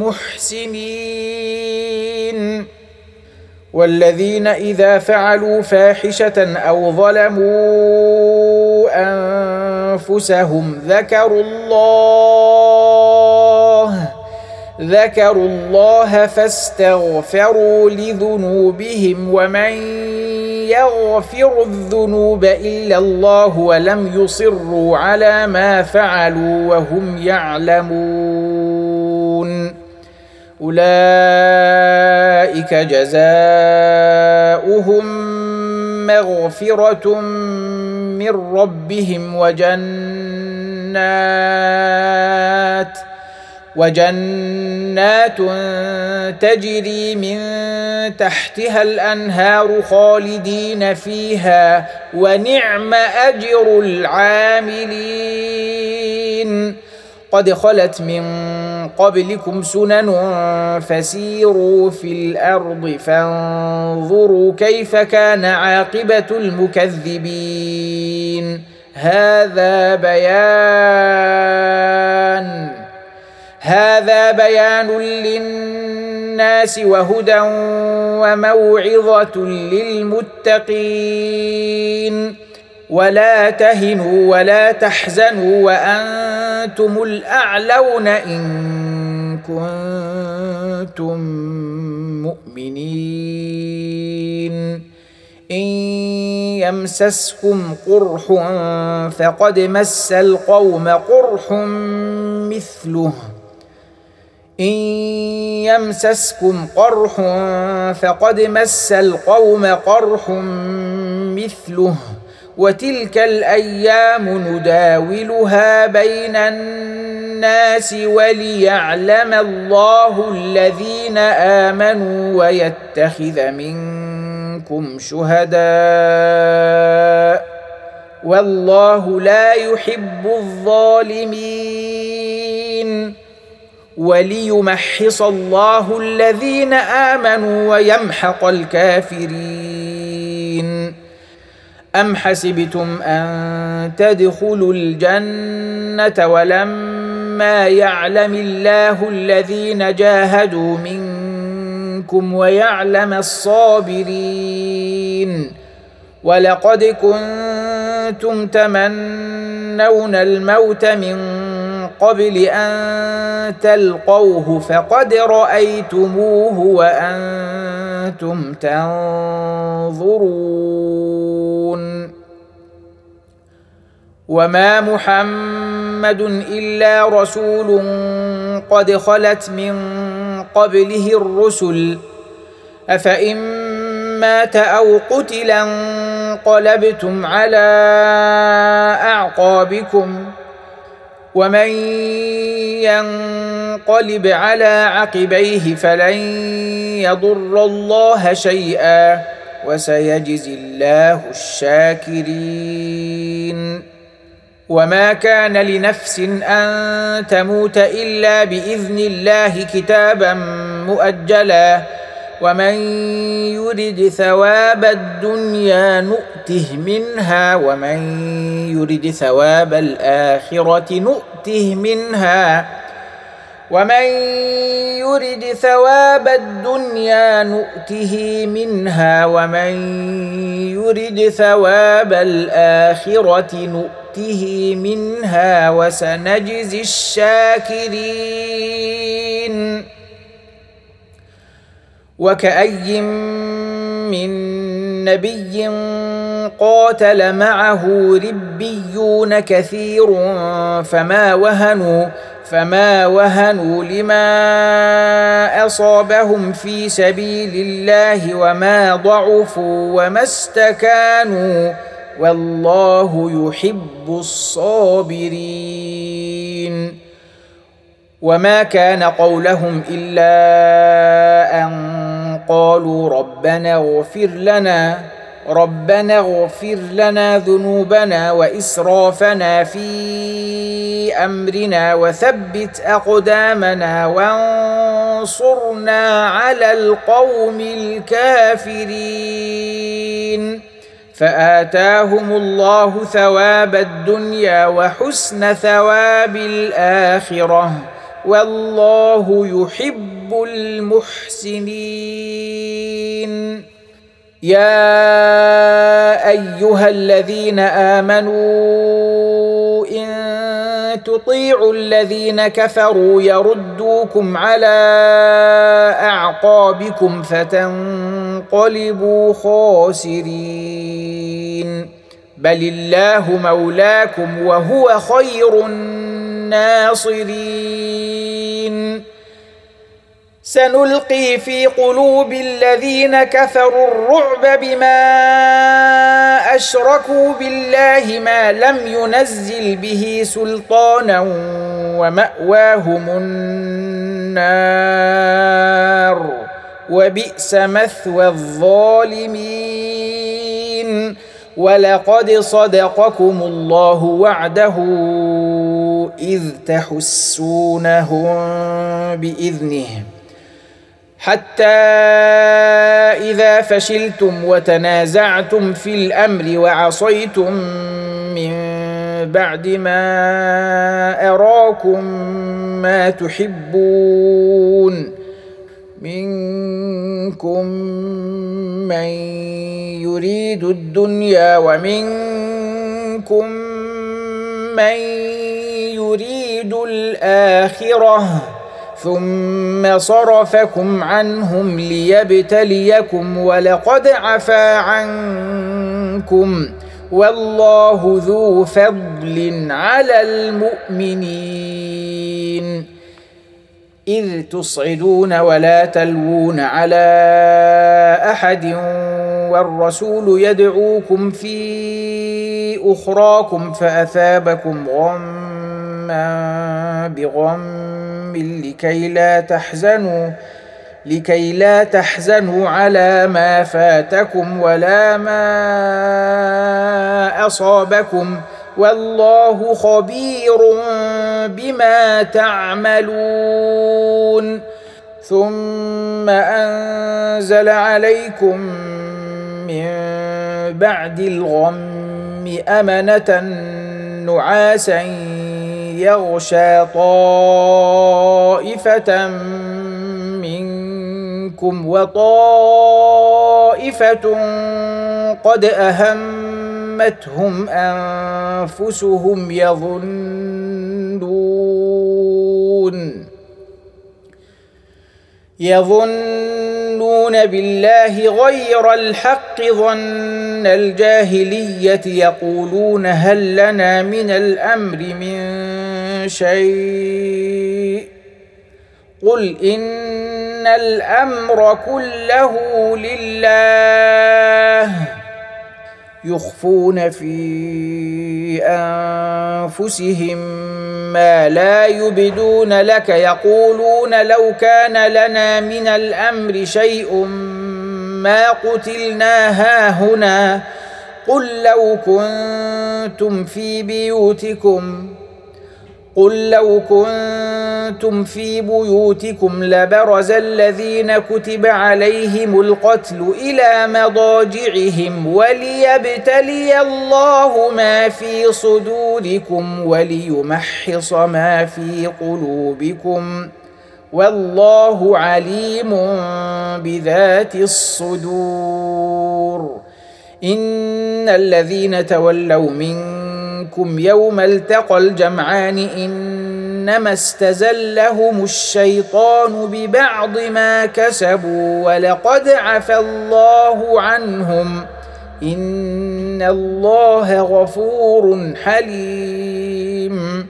المحسنين. والذين إذا فعلوا فاحشة أو ظلموا أنفسهم ذكروا الله ذكروا الله فاستغفروا لذنوبهم ومن يغفر الذنوب إلا الله ولم يصروا على ما فعلوا وهم يعلمون أولئك جزاؤهم مغفرة من ربهم وجنات وجنات تجري من تحتها الأنهار خالدين فيها ونعم أجر العاملين. قد خلت من قبلكم سنن فسيروا في الأرض فانظروا كيف كان عاقبة المكذبين. هذا بيان هذا بيان للناس وهدى وموعظة للمتقين. ولا تهنوا ولا تحزنوا وأنتم الأعلون إن كنتم مؤمنين. إن يمسسكم قرح فقد مس القوم قرح مثله إن يمسسكم قرح فقد مس القوم قرح مثله وتلك الأيام نداولها بين الناس وليعلم الله الذين آمنوا ويتخذ منكم شهداء والله لا يحب الظالمين. وليمحص الله الذين آمنوا ويمحق الكافرين. أم حسبتم أن تدخلوا الجنة ولما يعلم الله الذين جاهدوا منكم ويعلم الصابرين. ولقد كنتم تمنون الموت من قبل أن تلقوه فقد رأيتموه وأنتم تنظرون. وما محمد إلا رسول قد خلت من قبله الرسل أفإن مات أو قتلا انقلبتم على أعقابكم ومن ينقلب على عقبيه فلن يضر الله شيئا وسيجزي الله الشاكرين. وما كان لنفس أن تموت إلا بإذن الله كتابا مؤجلا ومن يرد ثواب الدنيا نؤته منها ومن يرد ثواب الآخرة نؤته منها ومن يرد ثواب الدنيا نؤته منها ومن يرد ثواب الآخرة نؤته منها وسنجزي الشاكرين. وكأي من نبي قاتل معه ربيون كثير فما وهنوا فما وهنوا لما أصابهم في سبيل الله وما ضعفوا وما استكانوا والله يحب الصابرين. وما كان قولهم إلا أن قالوا ربنا اغفر لنا ربنا اغفر لنا ذنوبنا وإسرافنا في أمرنا وثبت أقدامنا وانصرنا على القوم الكافرين. فآتاهم الله ثواب الدنيا وحسن ثواب الآخرة والله يحب المحسنين. يا أيها الذين آمنوا إن تطيعوا الذين كفروا يردوكم على أعقابكم فتنقلبوا خاسرين. بل الله مولاكم وهو خير الناصرين. سنلقي في قلوب الذين كفروا الرعب بما أشركوا بالله ما لم ينزل به سلطانا ومأواهم النار وبئس مثوى الظالمين. ولقد صدقكم الله وعده إذ تحسونهم بإذنه حتى إذا فشلتم وتنازعتم في الأمر وعصيتم من بعد ما أراكم ما تحبون منكم من يريد الدنيا ومنكم من يريد الآخرة ثم صرفكم عنهم ليبتليكم ولقد عفا عنكم والله ذو فضل على المؤمنين. إذ تصعدون ولا تلوون على أحد والرسول يدعوكم في أخراكم فأثابكم غما بغم لكي لا تحزنوا لكي لا تحزنوا على ما فاتكم ولا ما أصابكم والله خبير بما تعملون. ثم أنزل عليكم من بعد الغم أمنة نعاسا يغشى طائفة منكم وطائفة قد أهمتهم أنفسهم يظنون يظنون بالله غير الحق ظن الجاهلية يقولون هل لنا من الأمر من شيء قل إن الأمر كله لله يخفون في أنفسهم ما لا يبدون لك يقولون لو كان لنا من الأمر شيء ما قتلنا هاهنا قل لو كنتم في بيوتكم قل لو كنتم في بيوتكم لبرز الذين كتب عليهم القتل إلى مضاجعهم وليبتلي الله ما في صدوركم وليمحص ما في قلوبكم والله عليم بذات الصدور. إن الذين تولوا منكم يوم التقى الجمعان إنما استزلهم الشيطان ببعض ما كسبوا ولقد عفى الله عنهم إن الله غفور حليم.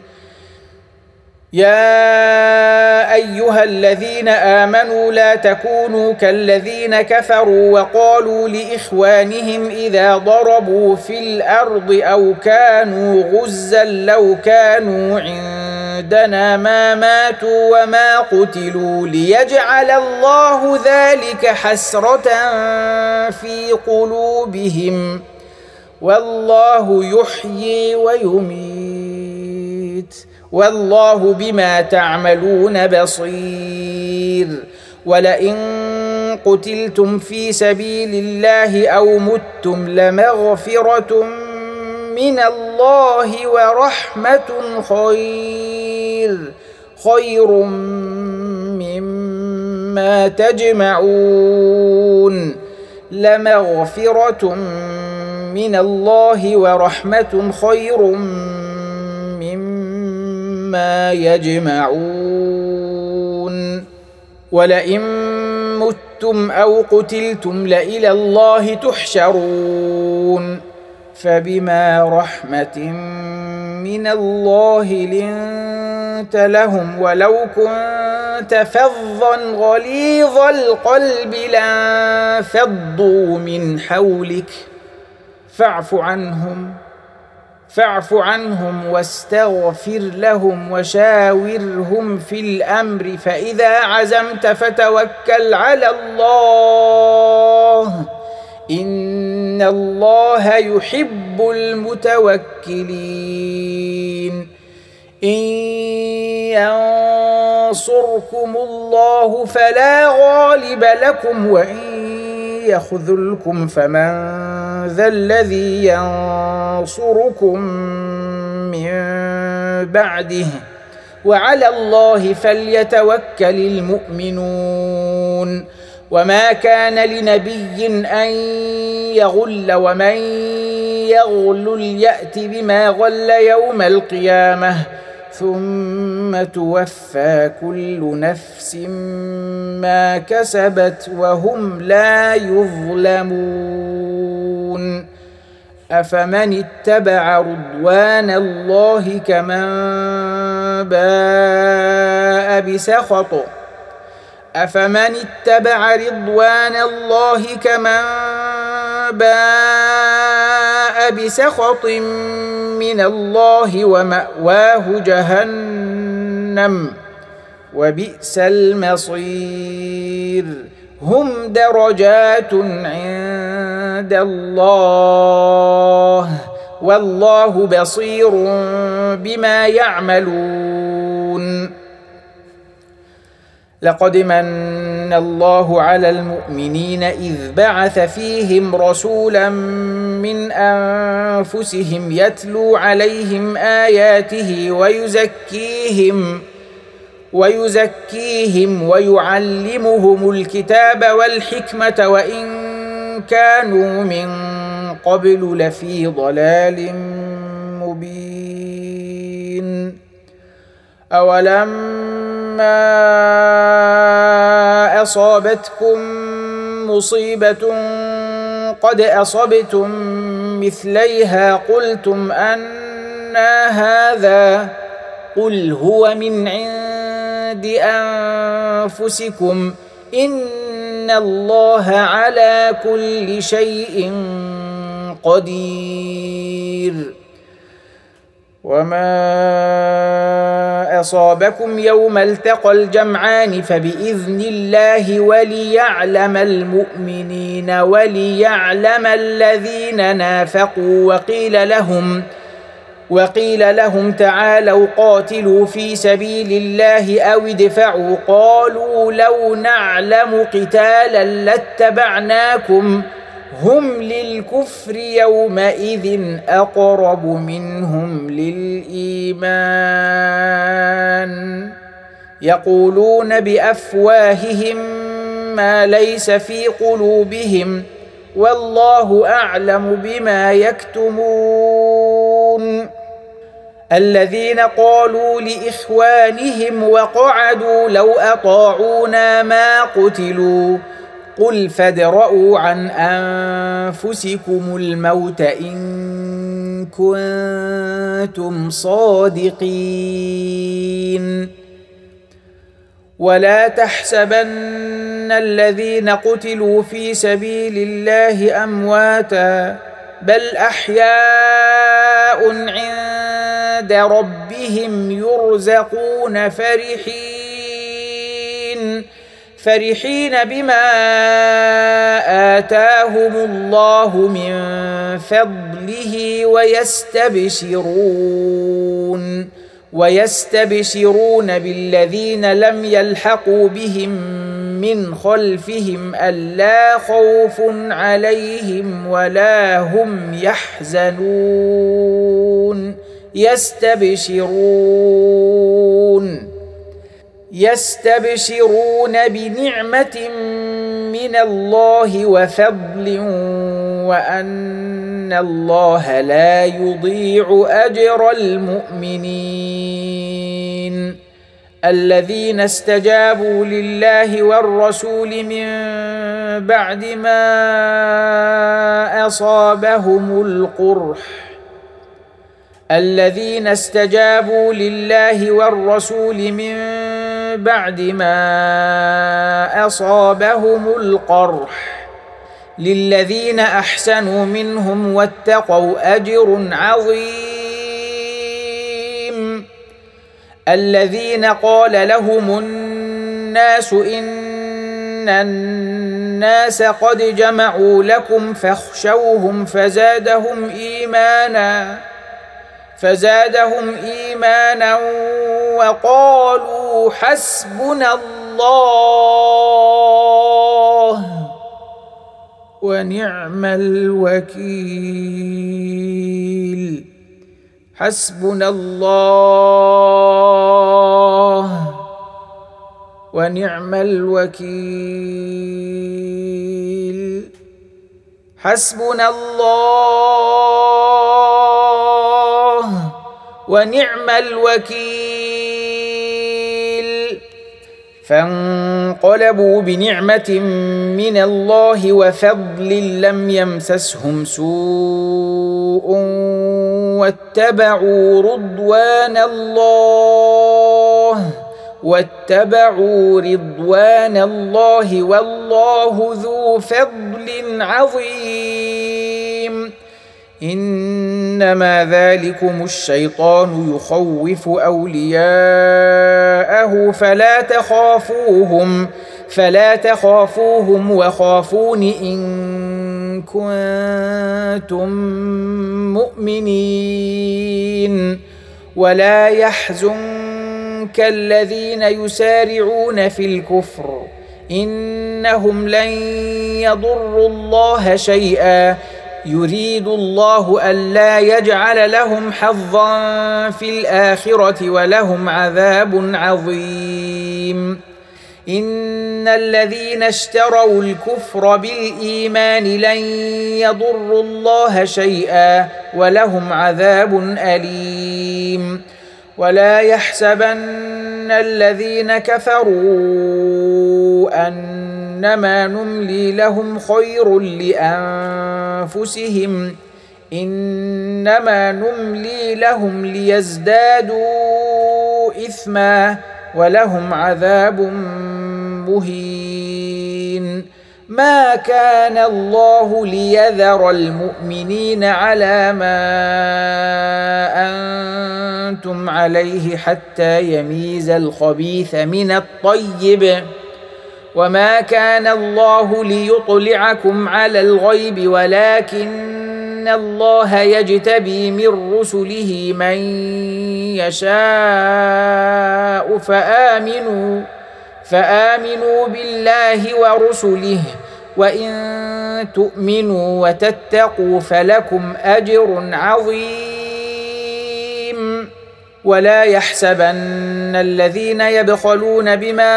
يا أيها الذين آمنوا لا تكونوا كالذين كفروا وقالوا لإخوانهم إذا ضربوا في الأرض أو كانوا غزا لو كانوا عندنا ما ماتوا وما قتلوا ليجعل الله ذلك حسرة في قلوبهم والله يحيي ويميت والله بما تعملون بصير. ولئن قتلتم في سبيل الله أو متم لمغفرة من الله ورحمة خير خير مما تجمعون لمغفرة من الله ورحمة خير مما يجمعون ولئن متم أو قتلتم لإلى الله تحشرون فبما رحمة من الله لنت لهم ولو كنت فظا غليظ القلب لانفضوا من حولك فاعف عنهم فاعف عنهم واستغفر لهم وشاورهم في الأمر فإذا عزمت فتوكل على الله إن الله يحب المتوكلين إن ينصركم الله فلا غالب لكم وإن يخذلكم فمن ذا الذي ينصركم من بعده وعلى الله فليتوكل المؤمنون وما كان لنبي أن يغل ومن يغل يأت بما غل يوم القيامة ثم توفى كل نفس ما كسبت وهم لا يظلمون أفمن اتبع رضوان الله كمن باء بسخط أفمن اتبع رضوان الله كمن باء بسخط من الله ومأواه جهنم وبئس المصير هم درجات عند الله والله بصير بما يعملون لقد من الله على المؤمنين إذ بعث فيهم رسولا من أنفسهم يتلو عليهم آياته ويزكيهم ويزكيهم ويعلمهم الكتاب والحكمة وإن كانوا من قبل لفي ضلال مبين أولما أصابتكم مصيبة قد أصبتم مثليها قلتم أنى هذا قل هو من عند أنفسكم إن الله على كل شيء قدير وما أصابكم يوم التقى الجمعان فبإذن الله وليعلم المؤمنين وليعلم الذين نافقوا وقيل لهم وقيل لهم تعالوا قاتلوا في سبيل الله أو ادفعوا قالوا لو نعلم قتالا لاتبعناكم هم للكفر يومئذ أقرب منهم للإيمان يقولون بأفواههم ما ليس في قلوبهم والله أعلم بما يكتمون الذين قالوا لإخوانهم وقعدوا لو أطاعونا ما قتلوا قل فادرءوا عن أنفسكم الموت إن كنتم صادقين ولا تحسبن الذين قتلوا في سبيل الله أمواتا بل أحياء عند ربهم يرزقون فرحين فرحين بما آتاهم الله من فضله ويستبشرون ويستبشرون بالذين لم يلحقوا بهم من خلفهم ألا خوف عليهم ولا هم يحزنون يستبشرون يستبشرون بنعمة من الله وفضل وأن الله لا يضيع أجر المؤمنين الذين استجابوا لله والرسول من بعد ما أصابهم القرح الذين استجابوا لله والرسول من بعد ما أصابهم القرح للذين أحسنوا منهم واتقوا أجر عظيم الذين قال لهم الناس إن الناس قد جمعوا لكم فاخشوهم فزادهم إيمانا فزادهم إيمانا وقالوا حسبنا الله ونعم الوكيل حسبنا الله ونعم الوكيل حسبنا الله ونعم الوكيل فانقلبوا بنعمة من الله وفضل لم يمسسهم سوء واتبعوا رضوان الله واتبعوا رضوان الله والله ذو فضل عظيم إنما ذلكم الشيطان يخوف أولياءه فلا تخافوهم فلا تخافوهم وخافون إن كنتم مؤمنين ولا يحزنك الذين يسارعون في الكفر إنهم لن يضروا الله شيئا يريد الله ألا يجعل لهم حظا في الآخرة ولهم عذاب عظيم إن الذين اشتروا الكفر بالإيمان لن يضروا الله شيئا ولهم عذاب أليم ولا يحسبن الذين كفروا أنما نملي لهم خير لأنفسهم إنما نملي لهم ليزدادوا إثما ولهم عذاب مهين ما كان الله ليذر المؤمنين على ما أنتم عليه حتى يميز الخبيث من الطيب وما كان الله ليطلعكم على الغيب ولكن الله يجتبي من رسله من يشاء فآمنوا فآمنوا بالله ورسله وإن تؤمنوا وتتقوا فلكم أجر عظيم ولا يحسبن الذين يبخلون بما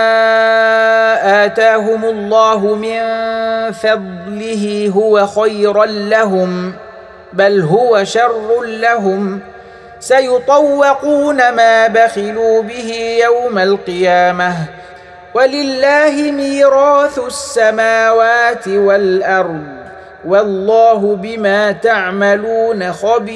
آتاهم الله من فضله هو خيرا لهم بل هو شر لهم سيطوقون ما بخلوا به يوم القيامة ولله ميراث السماوات والأرض والله بما تعملون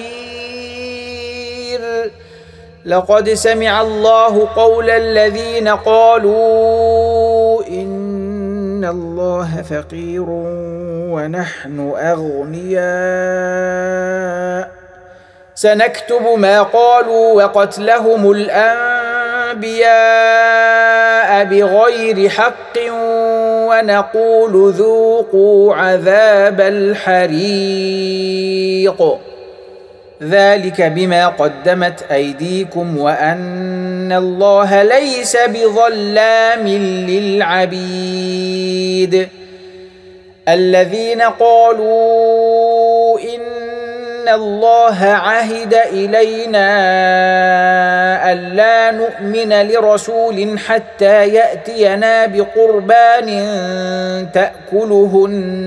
خبير لقد سمع الله قول الذين قالوا إن الله فقير ونحن أغنياء سنكتب ما قالوا وقتلهم الأنبياء بغير حق ونقول ذوقوا عذاب الحريق ذلك بما قدمت أيديكم وأن الله ليس بظلام للعبيد. الذين قالوا إن الله عهد إلينا ألا نؤمن لرسول حتى يأتينا بقربان تأكله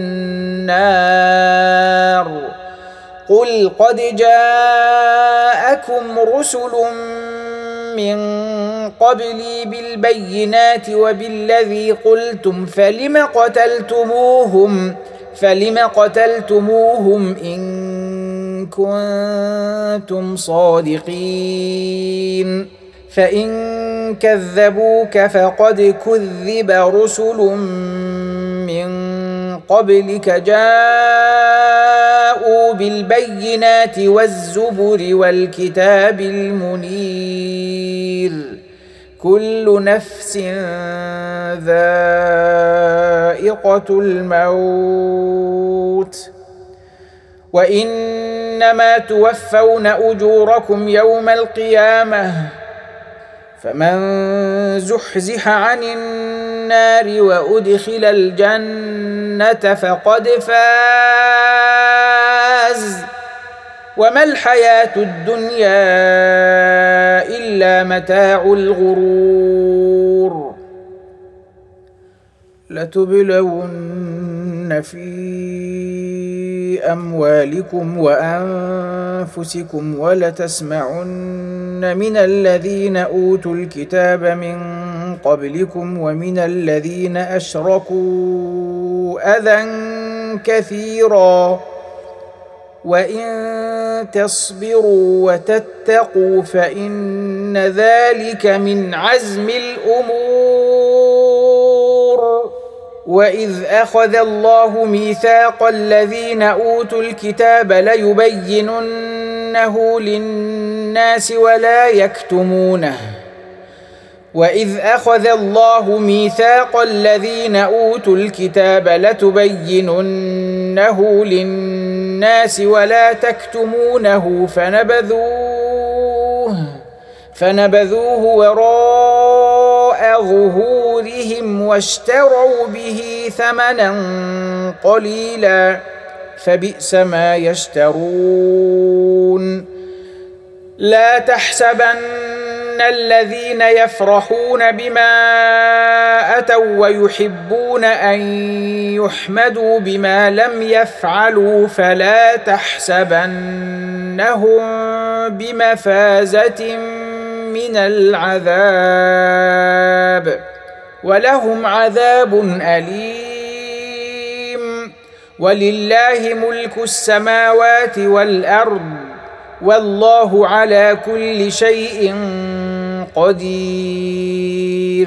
النار قل قد جاءكم رسل من قبلي بالبينات وبالذي قلتم فلم قتلتموهم فلم قتلتموهم إن كنتم صادقين فإن كذبوك فقد كذب رسل من قبلك جاءوا بالبينات والزبر والكتاب المنير كل نفس ذائقة الموت وإنما توفون أجوركم يوم القيامة فمن زحزح عن النار وأدخل الجنة فقد فاز وما الحياة الدنيا إلا متاع الغرور. لتبلون في أموالكم وأنفسكم ولتسمعن من الذين أوتوا الكتاب من قبلكم ومن الذين أشركوا أذى كثيرا وإن تصبروا وتتقوا فإن ذلك من عزم الأمور. وإذ أخذ الله ميثاق الذين أوتوا الكتاب ليبيننه للناس ولا يكتمونه وإذ أخذ الله ميثاق الذين أوتوا الكتاب لتبيننه للناس ولا تكتمونه فنبذوه فنبذوه وراء ظهورهم واشتروا به ثمنا قليلا فبئس ما يشترون. لا تحسبن الذين يفرحون بما أتوا ويحبون أن يحمدوا بما لم يفعلوا فلا تحسبنهم بمفازة من العذاب ولهم عذاب أليم. ولله ملك السماوات والأرض والله على كل شيء قدير.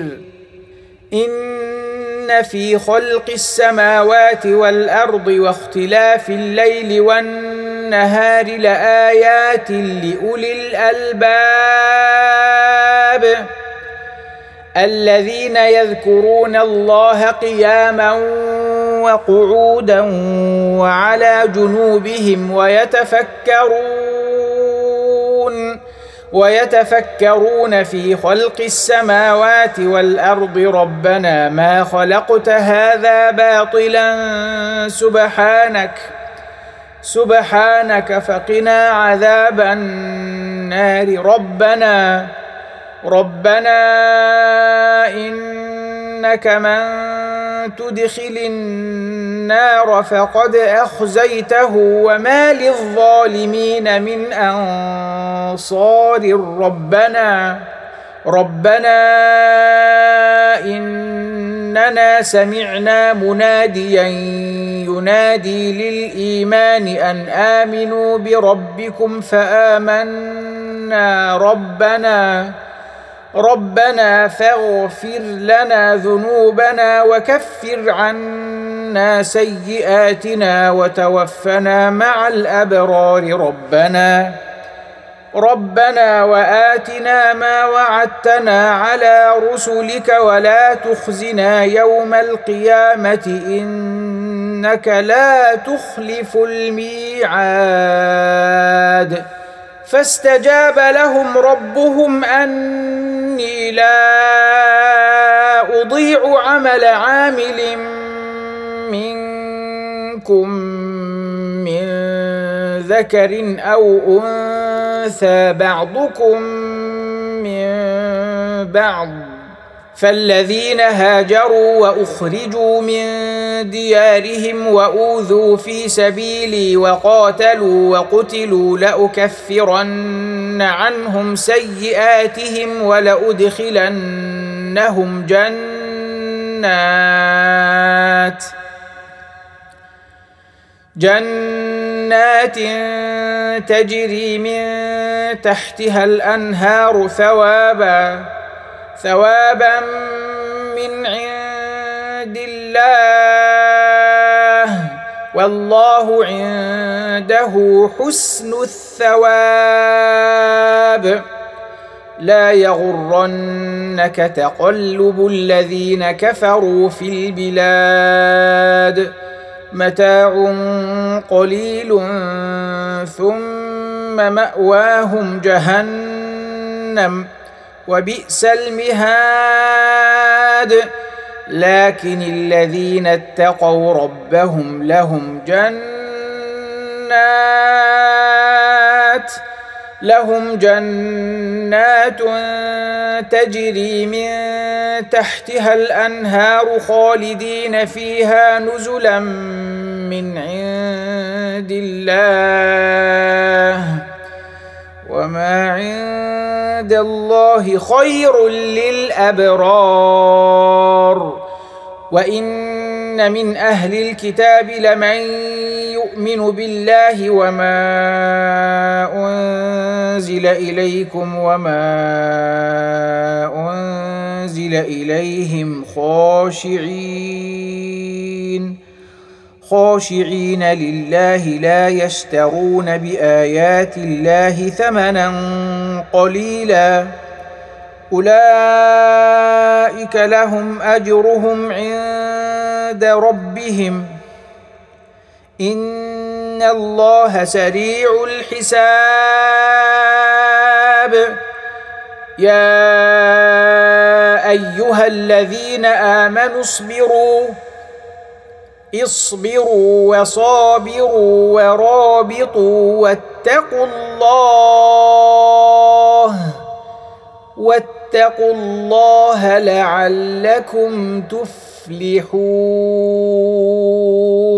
إن في خلق السماوات والأرض واختلاف الليل والنهار لآيات لأولي الألباب الذين يذكرون الله قياما وقعودا وعلى جنوبهم ويتفكرون ويتفكرون في خلق السماوات والأرض ربنا ما خلقت هذا باطلا سبحانك سبحانك فقنا عذاب النار. ربنا ربنا إنك من تدخل النار فقد أخزيته وما للظالمين من أنصار. ربنا ربنا إننا سمعنا مناديا ينادي للإيمان أن آمنوا بربكم فآمنا ربنا ربنا فاغفر لنا ذنوبنا وكفر عنا سيئاتنا وتوفنا مع الأبرار. ربنا ربنا وآتنا ما وعدتنا على رسلك ولا تخزنا يوم القيامة إن إنك لا تخلف الميعاد فاستجاب لهم ربهم أني لا أضيع عمل عامل منكم من ذكر أو أنثى بعضكم من بعض فالذين هاجروا وأخرجوا من ديارهم وأوذوا في سبيلي وقاتلوا وقتلوا لأكفرن عنهم سيئاتهم ولأدخلنهم جنات جنات تجري من تحتها الأنهار ثوابا ثوابا من عند الله والله عنده حسن الثواب لا يغرنك تقلب الذين كفروا في البلاد متاع قليل ثم مأواهم جهنم وبئس المهاد لكن الذين اتقوا ربهم لهم جنات لهم جنات تجري من تحتها الأنهار خالدين فيها نزلا من عند الله وما عند الله خير للأبرار وإن من أهل الكتاب لمن يؤمن بالله وما أنزل إليكم وما أنزل إليهم خاشعين خاشعين لله لا يشترون بآيات الله ثمنا قليلا أولئك لهم أجرهم عند ربهم إن الله سريع الحساب يا أيها الذين آمنوا اصبروا اصبروا وصابروا ورابطوا واتقوا الله واتقوا الله لعلكم تفلحون.